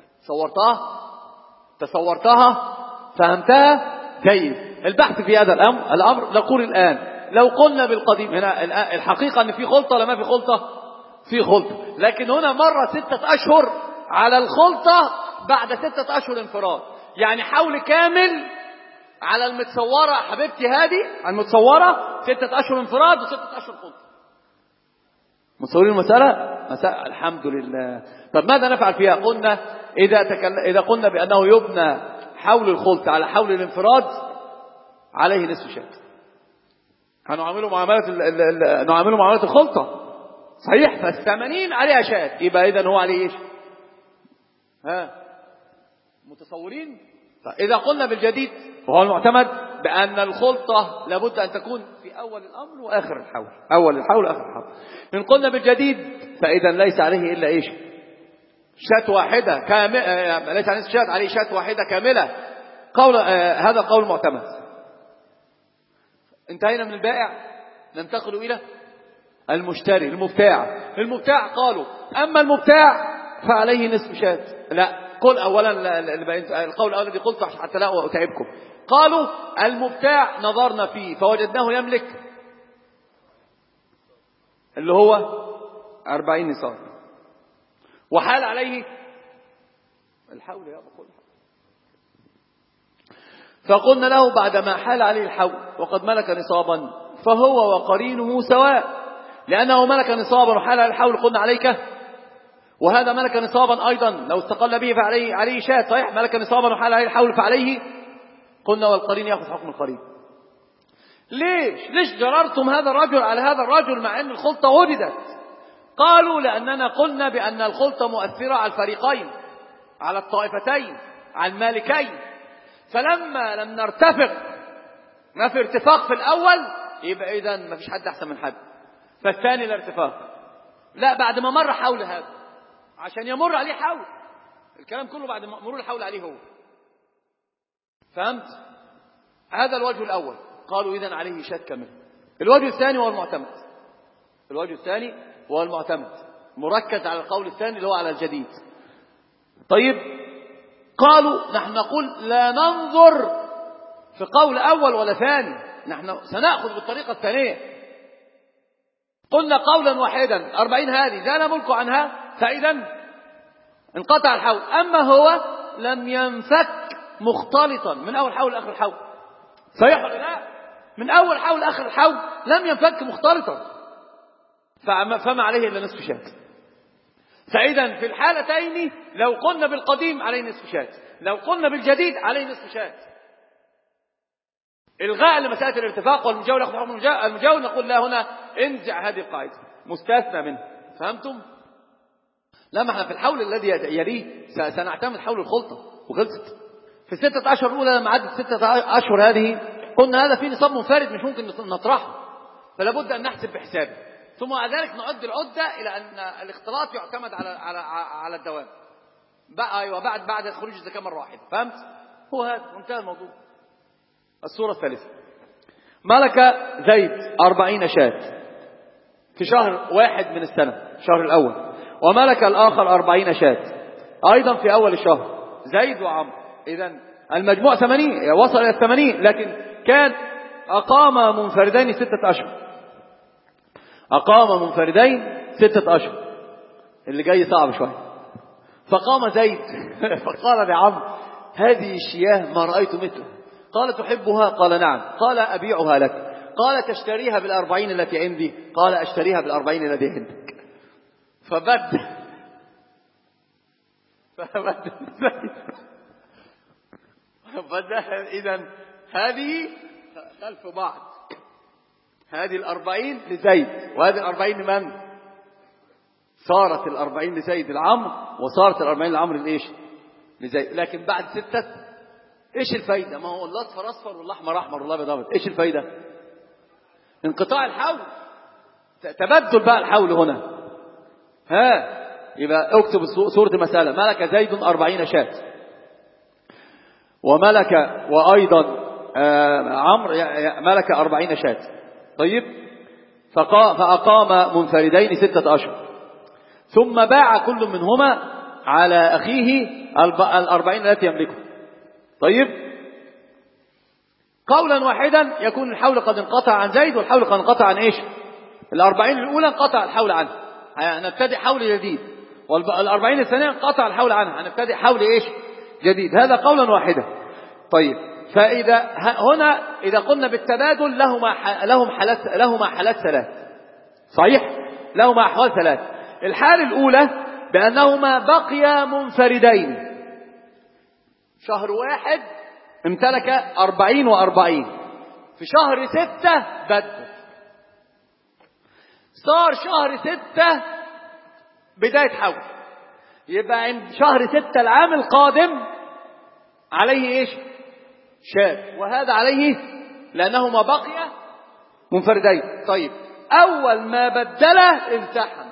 تصورتها؟ فهمتها؟ جيد. البحث في هذا الأمر نقول الآن لو قلنا بالقديم، هنا الحقيقة أن في خلطة ولا ما في خلطة؟ في خلطة، لكن هنا مرة 6 أشهر على الخلطة بعد 6 أشهر انفراد، يعني حول كامل على المتصورة حبيبتي هذه المتصورة 6 أشهر انفراد و6 أشهر خلطة. متصورين المسألة؟ الحمد لله. طب ماذا نفعل فيها؟ قلنا إذا قلنا بأنه يبنى حول الخلطة على حول الانفراد عليه نصف شاة. هنعمله معاملة الخلطة صحيح، فال80 عليها شاة، يبقى إذن هو عليه إيش؟ متصورين؟ إذا قلنا بالجديد وهو المعتمد بأن الخلطة لابد أن تكون في أول الأمر وآخر الحول، أول الحول وآخر الحول. إن قلنا بالجديد فإذا ليس عليه إلا إيش؟ شاة واحدة كاملة، ليس عليه شاة، عليه شاة واحدة كاملة. هذا قول معتمد. انتهينا من البائع، ننتقل إلى المشتري. المبتاع قالوا أما المبتاع فعليه نصف شاة. لا، قل أولا القول الأول الذي قلت حتى لا أتعبكم. قالوا المبتاع نظرنا فيه فوجدناه يملك اللي هو 40 نصاب، وحال عليه الحول يا بقول. فقلنا له بعدما حال عليه الحول وقد ملك نصابا فهو وقرينه سواء، لأنه ملك نصابا وحال عليه الحول قلنا عليك، وهذا ملك نصابا أيضا لو استقل به فعليه شاة. صحيح، ملك نصابا وحال عليه الحول فعليه قلنا والقرين يأخذ حكم القرين. ليش جررتم هذا الرجل على هذا الرجل مع أن الخلطة وجدت؟ قالوا لأننا قلنا بأن الخلطة مؤثرة على الفريقين، على الطائفتين، على المالكين. فلما لم نرتفق، ما في ارتفاق في الأول، يبقى إذن ما فيش حد أحسن من حد، فالثاني الارتفاق. لا، بعد ما مر حول هذا، عشان يمر عليه حول. الكلام كله بعد مرور الحول عليه هو. فهمت؟ هذا الوجه الأول. قالوا إذن عليه شاة كاملة. الوجه الثاني هو المعتمد. الوجه الثاني هو المعتمد، مركز على القول الثاني اللي هو على الجديد. طيب، قالوا نحن نقول لا ننظر في قول أول ولا ثاني، نحن سنأخذ بالطريقة الثانية. قلنا قولا واحدا 40 هذه زال ملك عنها، فإذا انقطع الحول. أما هو لم ينفك مختلطا من أول حول لآخر الحول. صحيح ولا لا؟ من أول حول لآخر الحول لم ينفك مختلطا، فما عليه إلا نصف شاة. فإذا في الحالتين لو قلنا بالقديم عليه نصف شاة، لو قلنا بالجديد عليه نصف شاة. إلغاء لمسألة الارتفاق والمجاول يأخذ حكم المجاول، نقول لا، هنا انزع هذه القاعدة، مستثنى منه. فهمتم؟ لا، ما احنا في الحول الذي يليه سنعتمد حول الخلطة وخلصت. في الستة أشهر الأولى لما عدت 6 أشهر هذه قلنا هذا في نصاب منفرد مش ممكن نطرحه، فلا بد أن نحسب بحسابه، ثم بعد ذلك نعد العدة إلى أن الاختلاط يعتمد على الدوام بقى. أيوة، بعد خروج الزكاة مرة واحدة. فهمت؟ هو هذا انتهى الموضوع. الصورة الثالثة، ملك زيد 40 شاة في شهر واحد من السنة، الشهر الأول، وملك الآخر 40 شاة أيضا في أول الشهر، زيد وعمرو. إذن المجموع 80، وصل إلى 80، لكن كان أقام منفردين 6 أشهر. أقام منفردين 6 أشهر، اللي جاي صعب شوية. فقام زيد فقال لعمرو: هذه الشياه ما رأيت مثله. قال: تحبها؟ قال: نعم. قال: أبيعها لك. قال: تشتريها ب40 التي عندي؟ قال: أشتريها ب40 التي عندك. فبدل إذن هذه خلف بعض، هذه 40 لزيد وهذه 40 لمن؟ صارت 40 لزيد العمر، وصارت 40 لعمر لإيش؟ لزيد. لكن بعد 6 إيش الفايدة؟ ما هو الأصفر أصفر والأحمر أحمر والأبيض أبيض. إيش الفايدة؟ انقطاع الحول، تبدل بقى الحول هنا. يبقى اكتب صورة المسألة: ملك زيد 40 شاة، وملك وأيضا عمرو ملك 40 شاة. طيب، فأقام منفردين 6 أشهر، ثم باع كل منهما على أخيه 40 التي يملكه. طيب، قولا واحدا يكون الحول قد انقطع عن زيد، والحول قد انقطع عن إيش؟ 40 الأولى انقطع الحول عنه، هنبتدئ حول جديد، وال40 الثانية انقطع الحول عنه، هنبتدئ حول إيش؟ جديد. هذا قولا واحدا. طيب، فإذا هنا إذا قلنا بالتبادل لهما حالات 3. صحيح؟ لهما أحوال 3. الحالة الأولى بأنهما بقيا منفردين، شهر واحد امتلك 40 و40، في شهر 6 بدل، صار شهر 6 بداية حول، يبقى عند شهر 6 العام القادم عليه إيش؟ شاة، وهذا عليه لأنهما بقيا منفردين. طيب، أول ما بدله التحم،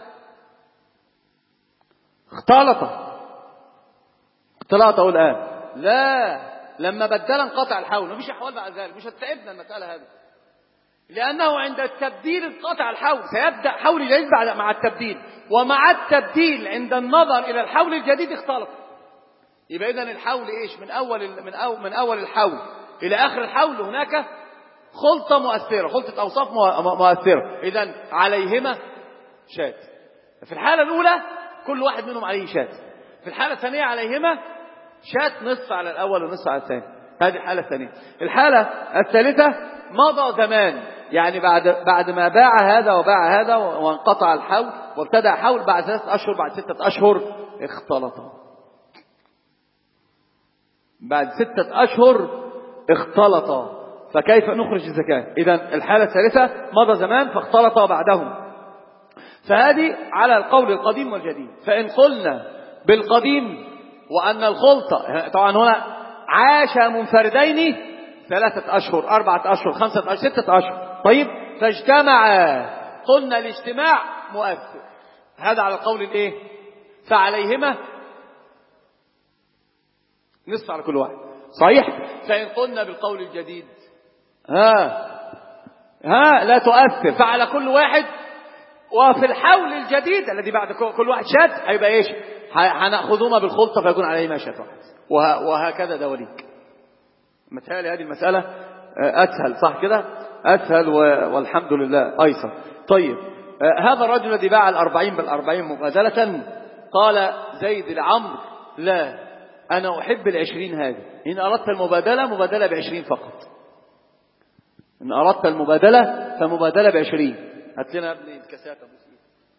اختلطه الآن. لا، لما بدل انقطع الحول، مفيش أحوال بعد ذلك، مش هتتعبنا المسألة هذه، لأنه عند التبديل انقطع الحول، سيبدأ حول جديد مع التبديل، ومع التبديل عند النظر إلى الحول الجديد اختلط. يبقى إذن الحول إيش؟ من أول الحول إلى آخر الحول هناك خلطة مؤثرة، خلطة أوصاف مؤثرة. إذن عليهما شاة. في الحالة الأولى كل واحد منهم عليه شاة، في الحالة الثانية عليهما شاة، نصف على الأول ونصف على الثاني. هذه الحالة الثانية. الحالة الثالثة مضى زمان، يعني بعد ما باع هذا وباع هذا وانقطع الحول وابتدأ حول، بعد 3 أشهر بعد 6 أشهر اختلطا، بعد 6 أشهر اختلطا، فكيف نخرج الزكاة؟ إذن الحالة الثالثة مضى زمان فاختلطا بعدهم. فهذه على القول القديم والجديد. فإن قلنا بالقديم وأن الخلطة طبعا هنا عاش منفردين 3 أشهر 4 أشهر 5 أشهر 6 أشهر. طيب، فاجتمع، قلنا الاجتماع مؤثر، هذا على القول الايه؟ فعليهما نصف على كل واحد. صحيح. فإن قلنا بالقول الجديد لا تؤثر، فعلى كل واحد. وفي الحول الجديد الذي بعد كل واحد شات هيبقى ايش؟ هنأخذهما بالخلطة فيكون عليهما شات واحد، وهكذا دواليك. متهيألي هذه المسألة أسهل، صح كده؟ أسهل والحمد لله أيسر. طيب هذا الرجل الذي باع 40 بال40 مبادلة، قال زيد لعمرو لا، أنا أحب 20 هذه، إن أردت المبادلة مبادلة ب20 فقط، إن أردت المبادلة فمبادلة ب20. هات لنا يا ابني الكاسات أبو سيد.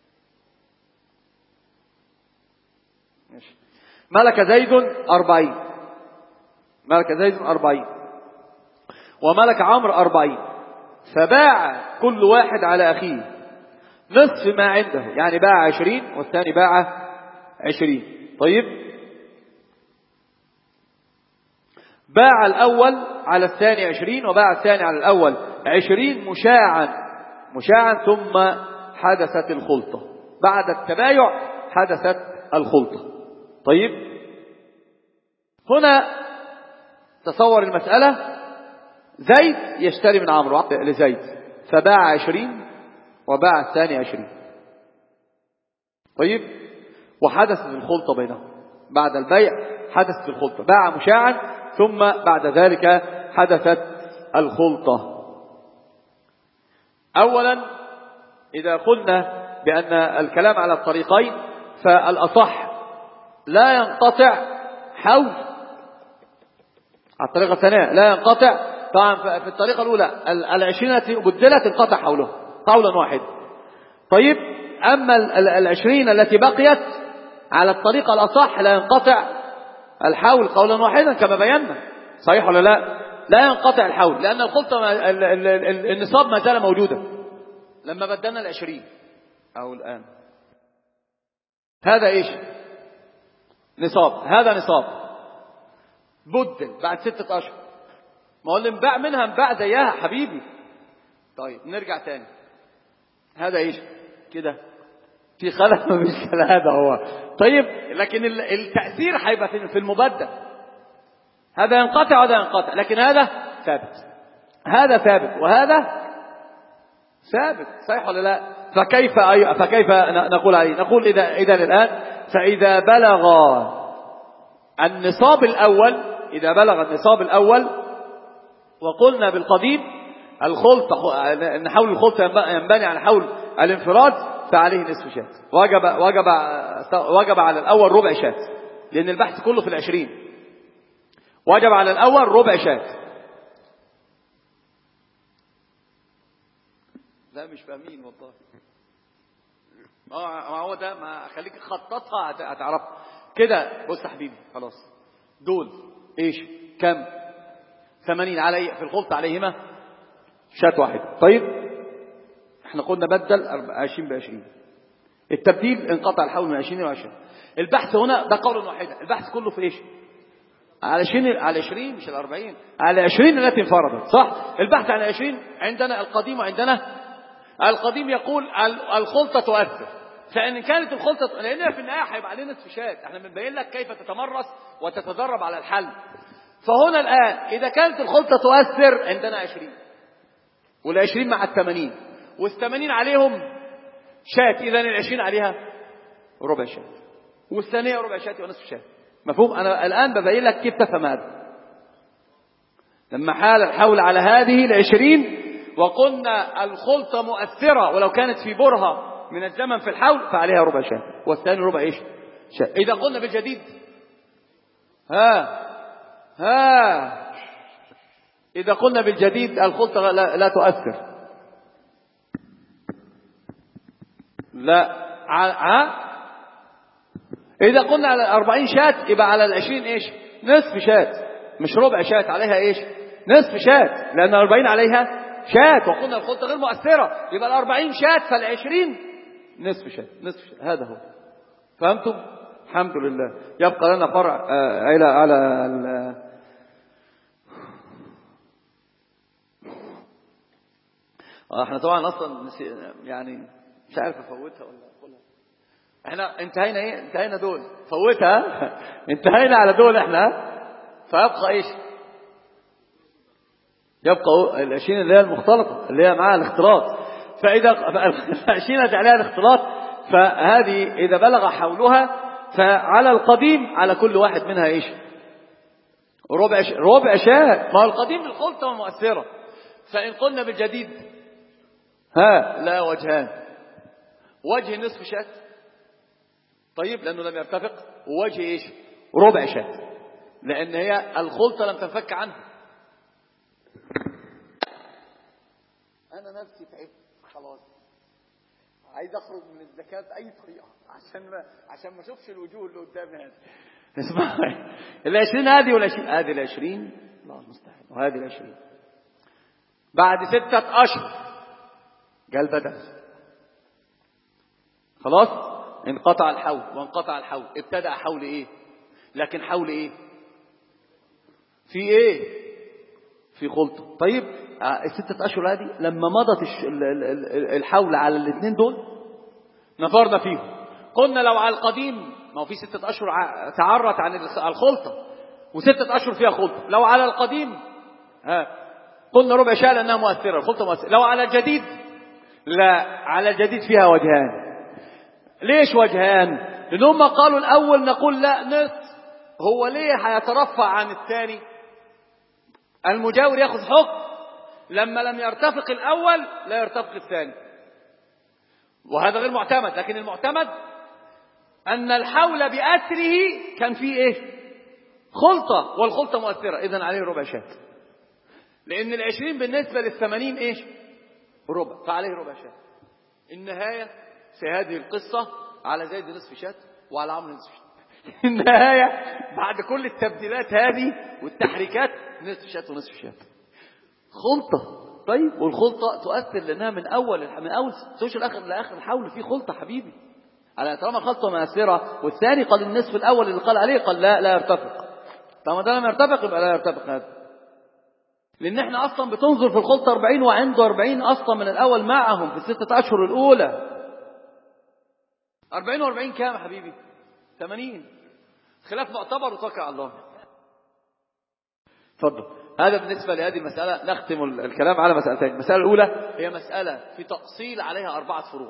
ملك زيد 40، ملك زيد 40 وملك عمرو 40، فباع كل واحد على أخيه نصف ما عنده، يعني باع 20 والثاني باع 20. طيب باع الأول على الثاني 20 وباع الثاني على الأول 20 مشاعا ثم حدثت الخلطة. بعد التبايع حدثت الخلطة. طيب هنا تصور المسألة، زيد يشتري من عمرو لزيد فباع 20 وباع الثاني 20. طيب وحدثت الخلطة بينهم، بعد البيع حدثت الخلطة، باع مشاعا ثم بعد ذلك حدثت الخلطة. أولا إذا قلنا بأن الكلام على الطريقين فالأصح لا ينقطع حول، على الطريقة الثانية لا ينقطع. طبعا في الطريقة الأولى 20 التي بدلت انقطع حوله قولا واحدا. طيب أما 20 التي بقيت على الطريقة الأصح لا ينقطع الحول قولا واحدا كما بينا. صحيح ولا لا؟ لا ينقطع الحول، لأن الخلطة النصاب ما زال موجودا لما بدلنا 20 أو الآن. هذا إيش؟ نصاب، هذا نصاب بدل بعد 6 أشهر. ما هو اللي انباع منها انباع زيها حبيبي. طيب نرجع تاني، هذا إيش؟ كده في خلل ما فيش خلل، هذا هو. طيب لكن التأثير هيبقى في المبدل، هذا ينقطع وهذا ينقطع، لكن هذا ثابت، هذا ثابت وهذا ثابت. صحيح ولا لا؟ فكيف نقول عليه؟ نقول إذا الآن فإذا بلغ النصاب الأول، إذا بلغ النصاب الأول وقلنا بالقديم الخلطة، أن حول الخلطة ينبني على حول الانفراد، فعليه نصف شاة. وجب على الأول ربع شاة، لأن البحث كله في 20. وجب على الأول ربع شاة. لا مش فاهمين والله. ما هو ده، ما خليك خططها هتعرف كده. بص يا حبيبي خلاص، دول ايش كم 80 علي في الخلطة عليهما شاة واحدة. طيب احنا قلنا بدل 20 ب20، التبديل انقطع الحول من 20 إلى 20. البحث هنا ده قول واحدة، البحث كله في ايش؟ على 20 مش 40، على 20 التي انفردت. صح؟ البحث عن 20 عندنا القديم، وعندنا القديم يقول الخلطة تؤثر. فإن كانت الخلطة، لأننا في النهاية هيبقى علينا نصف شاة، احنا بنبين لك كيف تتمرس وتتدرب على الحل. فهنا الآن إذا كانت الخلطة تؤثر عندنا 20 وال20 مع ال80 وال80 عليهم شاة، إذا ال20 عليها ربع شاة والثانية ربع شاة ونصف شاة. مفهوم؟ أنا الآن ببين لك كيف تفهم هذا. لما حال الحول على هذه 20 وقلنا الخلطة مؤثرة ولو كانت في برهة من الزمن في الحول فعليها ربع شاة والثاني ربع إيش؟ شاة. إذا قلنا بالجديد إذا قلنا بالجديد الخلطة لا تؤثر، لا إذا قلنا على 40 شاة يبقى على 20 إيش؟ نصف شاة، مش ربع شاة، عليها إيش؟ نصف شاة، لأن 40 عليها شاة، وقلنا الخلطة غير مؤثرة، يبقى 40 شاة فال20 نصف شاة. هذا هو. فهمتم؟ الحمد لله. يبقى لنا فرع على احنا طبعا اصلا يعني مش عارف افوتها ولا اقولها. احنا انتهينا ايه؟ انتهينا دول فوتها. انتهينا على دول احنا. فيبقى ايش؟ يبقى العشرين اللي هي المختلطة اللي هي معها الاختلاط. فإذا العشرين عليها الاختلاط فهذه إذا بلغ حولها فعلى القديم على كل واحد منها ايش؟ ربع شاة. ما هو القديم الخلطة والمؤثرة. فإن قلنا بالجديد لا وجهان. وجه نصف شاة طيب لأنه لم يرتفق، ووجه ايش؟ ربع شاة لأن هي الخلطة لم تنفك عنها. أنا نفسي تعبت خلاص، عايز أخرج من الزكاة بأي طريقة عشان ما أشوفش الوجوه اللي قدامي هذه. اسمع، العشرين هذه والعشرين هذه العشرين الله المستعان، وهذه العشرين بعد 6 أشهر قال بدل خلاص انقطع الحول. وانقطع الحول ابتدأ حول ايه؟ لكن حول ايه؟ في ايه؟ في خلطة. طيب 6 أشهر هذه لما مضت الحول على الاثنين دول نظرنا فيهم. قلنا لو على القديم ما هو في 6 أشهر تعرت عن الخلطة و6 أشهر فيها خلطة. لو على القديم قلنا ربع شاة لأنها مؤثرة، الخلطة مؤثرة. لو على الجديد لا، على الجديد فيها وجهان. ليش وجهان؟ لأنهم قالوا الأول نقول لا نصف. هو ليه هيترفع عن الثاني؟ المجاور يأخذ حكم لما لم يرتفق الأول لا يرتفق الثاني، وهذا غير معتمد. لكن المعتمد أن الحول بأسره كان فيه إيه؟ خلطة، والخلطة مؤثرة، إذن عليه ربع شاة. لأن 20 بالنسبة 80 إيش؟ ربع، فعليه ربع شاة. النهاية في هذه القصة على زيد نصف شاة وعلى عمرو نصف شاة. النهاية بعد كل التبديلات هذه والتحريكات نصف شاة ونصف شاة. خلطة. طيب والخلطة تؤثر لأنها من أول توش لآخر الحول في خلطة حبيبي. على طالما خلطة مؤثرة. والثاني قال النصف الأول اللي قال عليه قال لا يرتفق. طالما ده لم يرتفق يبقى لا يرتفق هذا. لأن احنا أصلا بتنظر في الخلطة 40 وعنده 40 أصلا من الأول معهم في 6 أشهر الأولى. 40 و40 كام حبيبي؟ 80. خلاف معتبر وتوكل على الله. تفضل. هذا بالنسبة لهذه المسألة. نختم الكلام على مسألتين. المسألة الأولى هي مسألة في تأصيل عليها 4 فروع.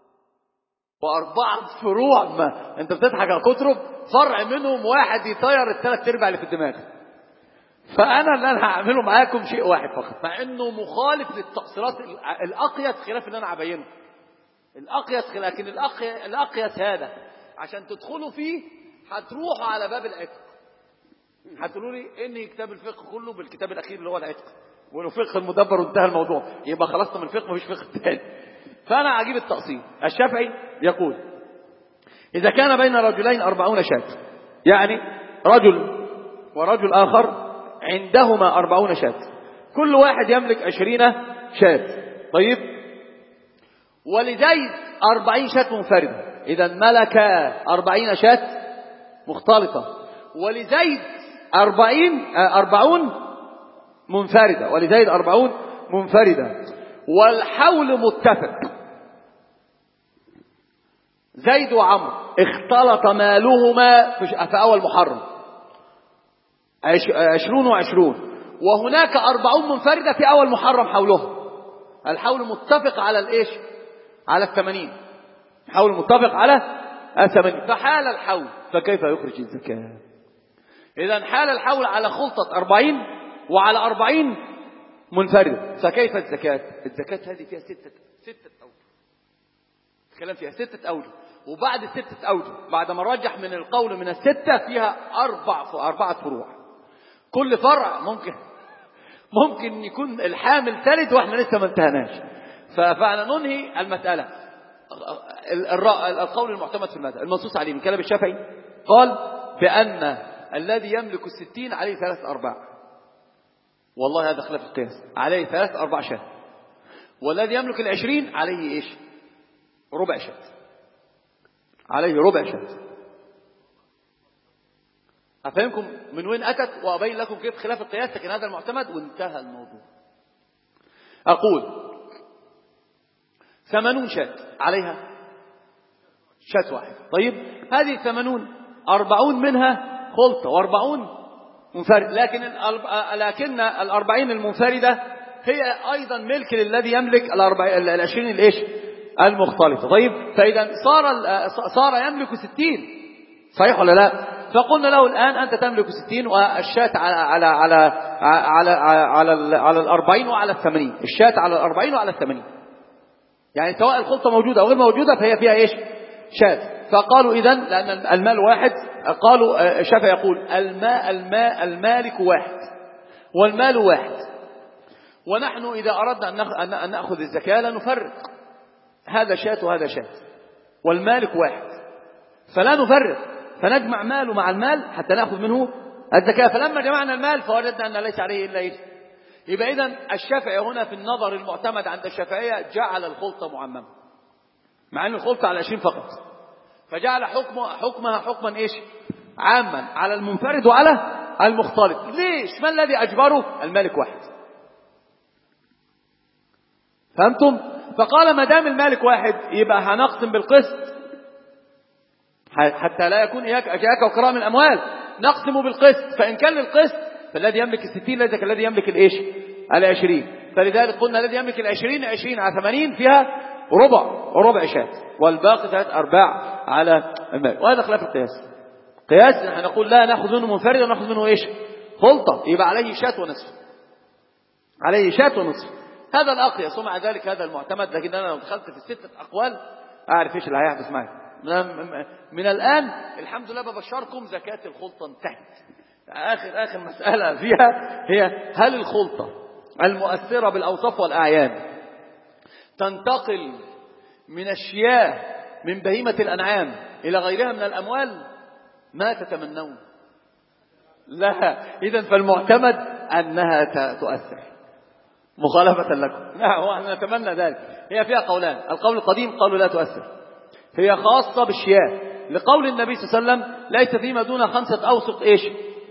و4 فروع ما أنت بتضحك على كترب فرع منهم واحد يطير ال3/4 اللي في الدماغ. فأنا اللي أنا هعمله معاكم شيء واحد فقط، مع أنه مخالف للتأصيلات الأقيس خلاف اللي أنا عبينه. الأقيس، لكن الأقيس هذا عشان تدخلوا فيه هتروحوا على باب العتق. هتقولوا لي إن كتاب الفقه كله بالكتاب الأخير اللي هو العتق، وإنه فقه المدبر وانتهى الموضوع، يبقى خلصنا من الفقه مفيش فقه تاني. فأنا أجيب التأصيل. الشافعي يقول إذا كان بين رجلين 40 شاة، يعني رجل ورجل آخر عندهما 40 شاة، كل واحد يملك 20 شاة. طيب ولزيد 40 شاة منفردة، إذا ملك 40 شاة مختلطة، ولزيد 40 منفردة، ولزيد 40 منفردة، والحول متفق. زيد وعمرو اختلط مالهما في أول محرم 20 و20، وهناك 40 منفردة في أول محرم حولهم. الحول متفق على الإيش؟ على 80. الحول متفق على 80. فحال الحول فكيف يخرج الزكاة؟ إذا حال الحول على خلطة 40 وعلى 40 منفردة، فكيف الزكاة؟ الزكاة هذه فيها 6 أوجه. الكلام فيها 6 أوجه، وبعد 6 أوجه بعد ما رجح من القول من 6 فيها 4 فروع. كل فرع ممكن يكون الحامل ثالث واحنا لسه ما انتهناش. فأنا ننهي المسألة. القول المعتمد في المذهب المنصوص عليه من كلام الشافعي قال بأن الذي يملك 60 عليه 3/4. والله هذا خلاف القياس، عليه 3/4 شاة. والذي يملك 20 عليه ايش؟ ربع شاة. عليه ربع شاة. أفهمكم من وين أتت وأبين لكم كيف خلاف القياس، لكن هذا المعتمد وانتهى الموضوع. أقول 80 شاة عليها شاة واحد. طيب هذه 80 40 منها خلطة و40 منفرد، لكن 40 المنفردة هي أيضا ملك للذي يملك 20 الإيش المختلطة. طيب فإذا صار يملك 60، صحيح ولا لا؟ فقلنا له الآن أنت تملك 60 والشاة على 40 وعلى 80، الشاة على 40 وعلى 80، يعني سواء الخلطة موجودة أو غير موجودة فهي فيها إيش شاة. فقالوا إذن لأن المال واحد، قالوا الشافعي يقول المالك واحد والمال واحد، ونحن إذا أردنا أن نأخذ الزكاة لا نفرق، هذا شاة وهذا شاة، والمالك واحد فلا نفرق، فنجمع ماله مع المال حتى نأخذ منه الزكاة. فلما جمعنا المال فوجدنا أن ليس عليه إلا إيش. يبقى إذن الشافعي هنا في النظر المعتمد عند الشافعية جعل الخلطة معممة، مع أن الخلطة على 20 فقط، فجعل حكمها حكما إيش عاما على المنفرد وعلى المختلط. ليش؟ ما الذي أجبره؟ المالك واحد. فهمتم؟ فقال ما دام المالك واحد يبقى هنقسم بالقسط حتى لا يكون إياك وكرام الأموال، نقسم بالقسط، فإن كان للقسط فالذي يملك 60 ليس كالذي يملك الإيش 20. فلذلك قلنا الذي يملك 20 على 80 فيها ربع شاة، والباقي 3/4 على المال. وهذا خلاف القياس. قياس نحن نقول لا نأخذ منه منفرد ونأخذ منه إيش خلطة، يبقى عليه شاة ونصف، عليه شاة ونصف، هذا الأقيس. ومع ذلك هذا المعتمد، لكن أنا لو دخلت في الستة أقوال أعرف إيش اللي هيحدث معي. من الآن الحمد لله ببشركم زكاة الخلطة انتهت. آخر مسألة فيها هي هل الخلطة المؤثرة بالأوصاف والأعيان تنتقل من الشياه من بهيمة الأنعام إلى غيرها من الأموال؟ ما تتمنون؟ لا. إذن فالمعتمد أنها تؤثر مخالفة لكم. لا، ونحن نتمنى ذلك. هي فيها قولان، القول القديم قالوا لا تؤثر، هي خاصة بالشياه، لقول النبي صلى الله عليه وسلم ليس فيما دون 5 أوسق إيش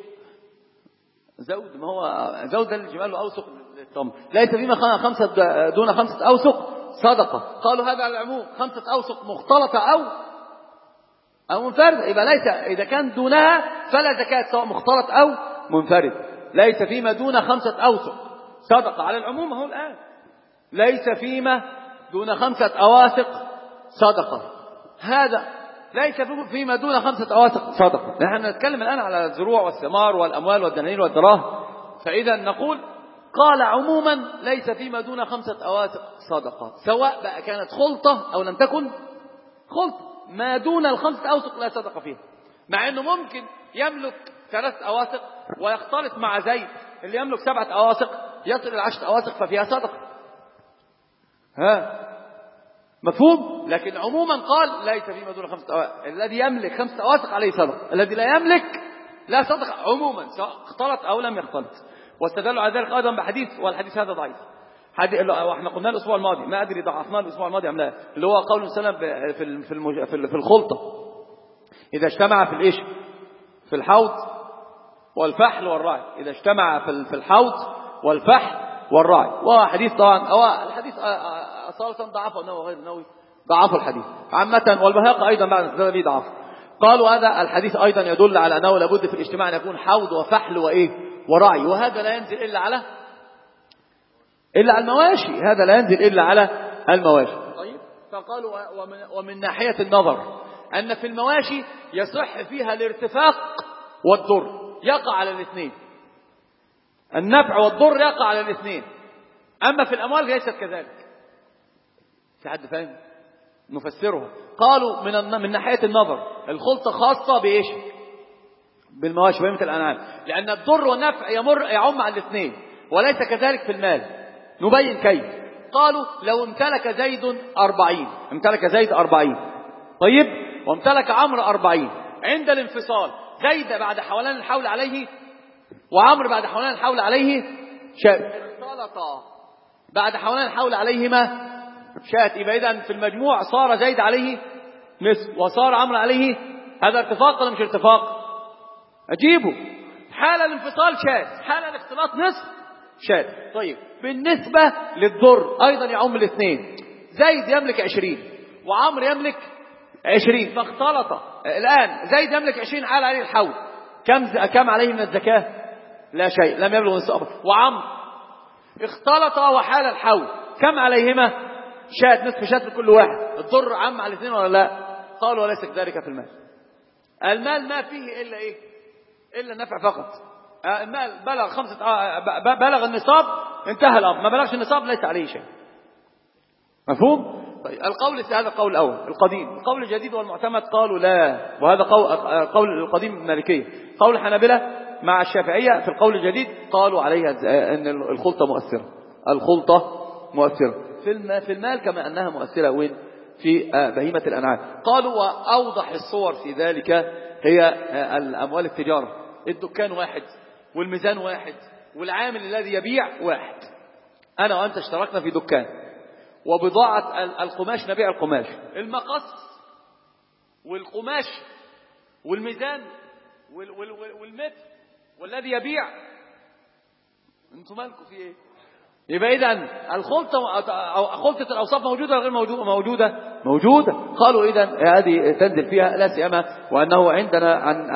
زود، ما هو زود الجمال وأوسق للتمر، ليس فيما دون 5 أوسق صدقة. قالوا هذا على العموم، 5 أوسق مختلطة أو منفرد، يبقى ليس، إذا كان دونها فلا زكاة سواء مختلط أو منفرد. ليس فيما دون 5 أوسق صدقة على العموم، هو الآن ليس فيما دون 5 أواسق صدقة، هذا ليس فيما دون 5 أواسق صدقة. نحن نتكلم الآن على الزروع والثمار والأموال والدنانير والدراهم. فإذا نقول قال عموما ليس فيما دون 5 أواسق صدقة، سواء بقى كانت خلطة أو لم تكن خلطة، ما دون 5 أوسق لا صدقة فيها. مع أنه ممكن يملك 3 أواسق ويختلط مع زيت اللي يملك 7 أواسق يصل إلى 10 أواسق ففيها صدقة. مفهوم؟ لكن عموما قال ليس فيما دون 5 أواسق، الذي يملك 5 أواسق عليه صدقة، الذي لا يملك لا صدقة عموما سواء اختلط أو لم يختلط. واستدلوا على ذلك أيضا بحديث، والحديث هذا ضعيف، واحنا قلنا الأسبوع الماضي، ما أدري ضعفناه الأسبوع الماضي أم لا، اللي هو قول السلام في الخلطة إذا اجتمع في الإيش في الحوض والفحل والراعي، إذا اجتمع في الحوض والفحل والراعي. وحديث طبعا هو الحديث أصالة ضعفه النووي غير النووي، ضعفوا الحديث عامة، والبهاقي أيضا بعد استدلال به ضعف. قالوا هذا الحديث أيضا يدل على أنه لابد في الاجتماع أن يكون حوض وفحل وإيه وراعي، وهذا لا ينزل إلا على المواشي، هذا لا ينزل إلا على المواشي. طيب، فقالوا ومن ناحية النظر أن في المواشي يصح فيها الارتفاق والضر، يقع على الاثنين، النفع والضر يقع على الاثنين. أما في الأموال ليست كذلك. في حد فاهم؟ نفسرها. قالوا من ناحية النظر الخلطة خاصة بإيش؟ بالمواشي بهيمة الأنعام، لأن الضر والنفع يعم على الاثنين، وليس كذلك في المال. نبين كيف. قالوا لو امتلك زيد 40، امتلك زيد 40، طيب، وامتلك عمرو 40، عند الانفصال زيد بعد حولان الحول عليه وعمرو بعد حولان الحول عليه شاة، اختلطا بعد حولان الحول عليهما شاة، يبقى إذن في المجموع صار زيد عليه نصف وصار عمرو عليه، هذا ارتفاق ولا مش ارتفاق؟ أجيبه. حال الانفصال شاة، حال الاختلاط نصف شاة. طيب، بالنسبة للضر أيضا يعم الاثنين، زيد يملك 20 وعمرو يملك 20 فاختلط. الآن زيد يملك 20 حال عليه الحول، كم عليه من الزكاة؟ لا شيء، لم يبلغ النصاب. وعمرو اختلط وحال الحول، كم عليهما؟ شاة، نصف شاة لكل واحد. الضر عم على الاثنين ولا لا؟ قالوا وليس كذلك في المال. المال ما فيه إلا إيه؟ إلا النفع فقط. المال بلغ النصاب انتهى الأمر، ما بلغش النصاب ليس عليه شيء. مفهوم؟ طيب القول هذا القول الأول القديم. القول الجديد والمعتمد قالوا لا، وهذا قول القديم المالكية. قول الحنابلة مع الشافعية في القول الجديد قالوا عليها أن الخلطة مؤثرة. الخلطة مؤثرة في المال كما أنها مؤثرة وين؟ في بهيمة الأنعام. قالوا وأوضح الصور في ذلك هي الأموال التجارة. الدكان واحد والميزان واحد والعامل الذي يبيع واحد. أنا وأنت اشتركنا في دكان وبضاعة القماش نبيع القماش، المقص والقماش والميزان والمتر والذي يبيع، انتوا مالكم في ايه؟ يبقى إذن خلطة الأوصاف موجودة ولا غير موجودة. قالوا إذن هذه تنزل فيها، لا سيما وأنه عندنا عن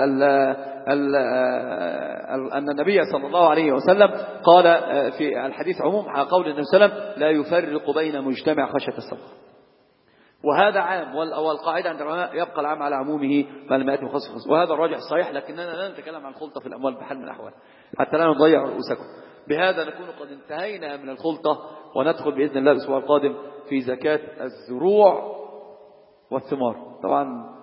أن النبي صلى الله عليه وسلم قال في الحديث عموم قول النبي صلى الله عليه وسلم لا يفرق بين مجتمع خشية الصدقة. وهذا عام، والقاعدة عند العلماء يبقى العام على عمومه ما لم يأتي خصوص، وهذا الراجح الصحيح. لكننا لا نتكلم عن الخلطة في الأموال بحال من الأحوال حتى لا نضيع رؤوسكم. بهذا نكون قد انتهينا من الخلطة، وندخل بإذن الله الأسبوع القادم في زكاة الزروع والثمار. طبعا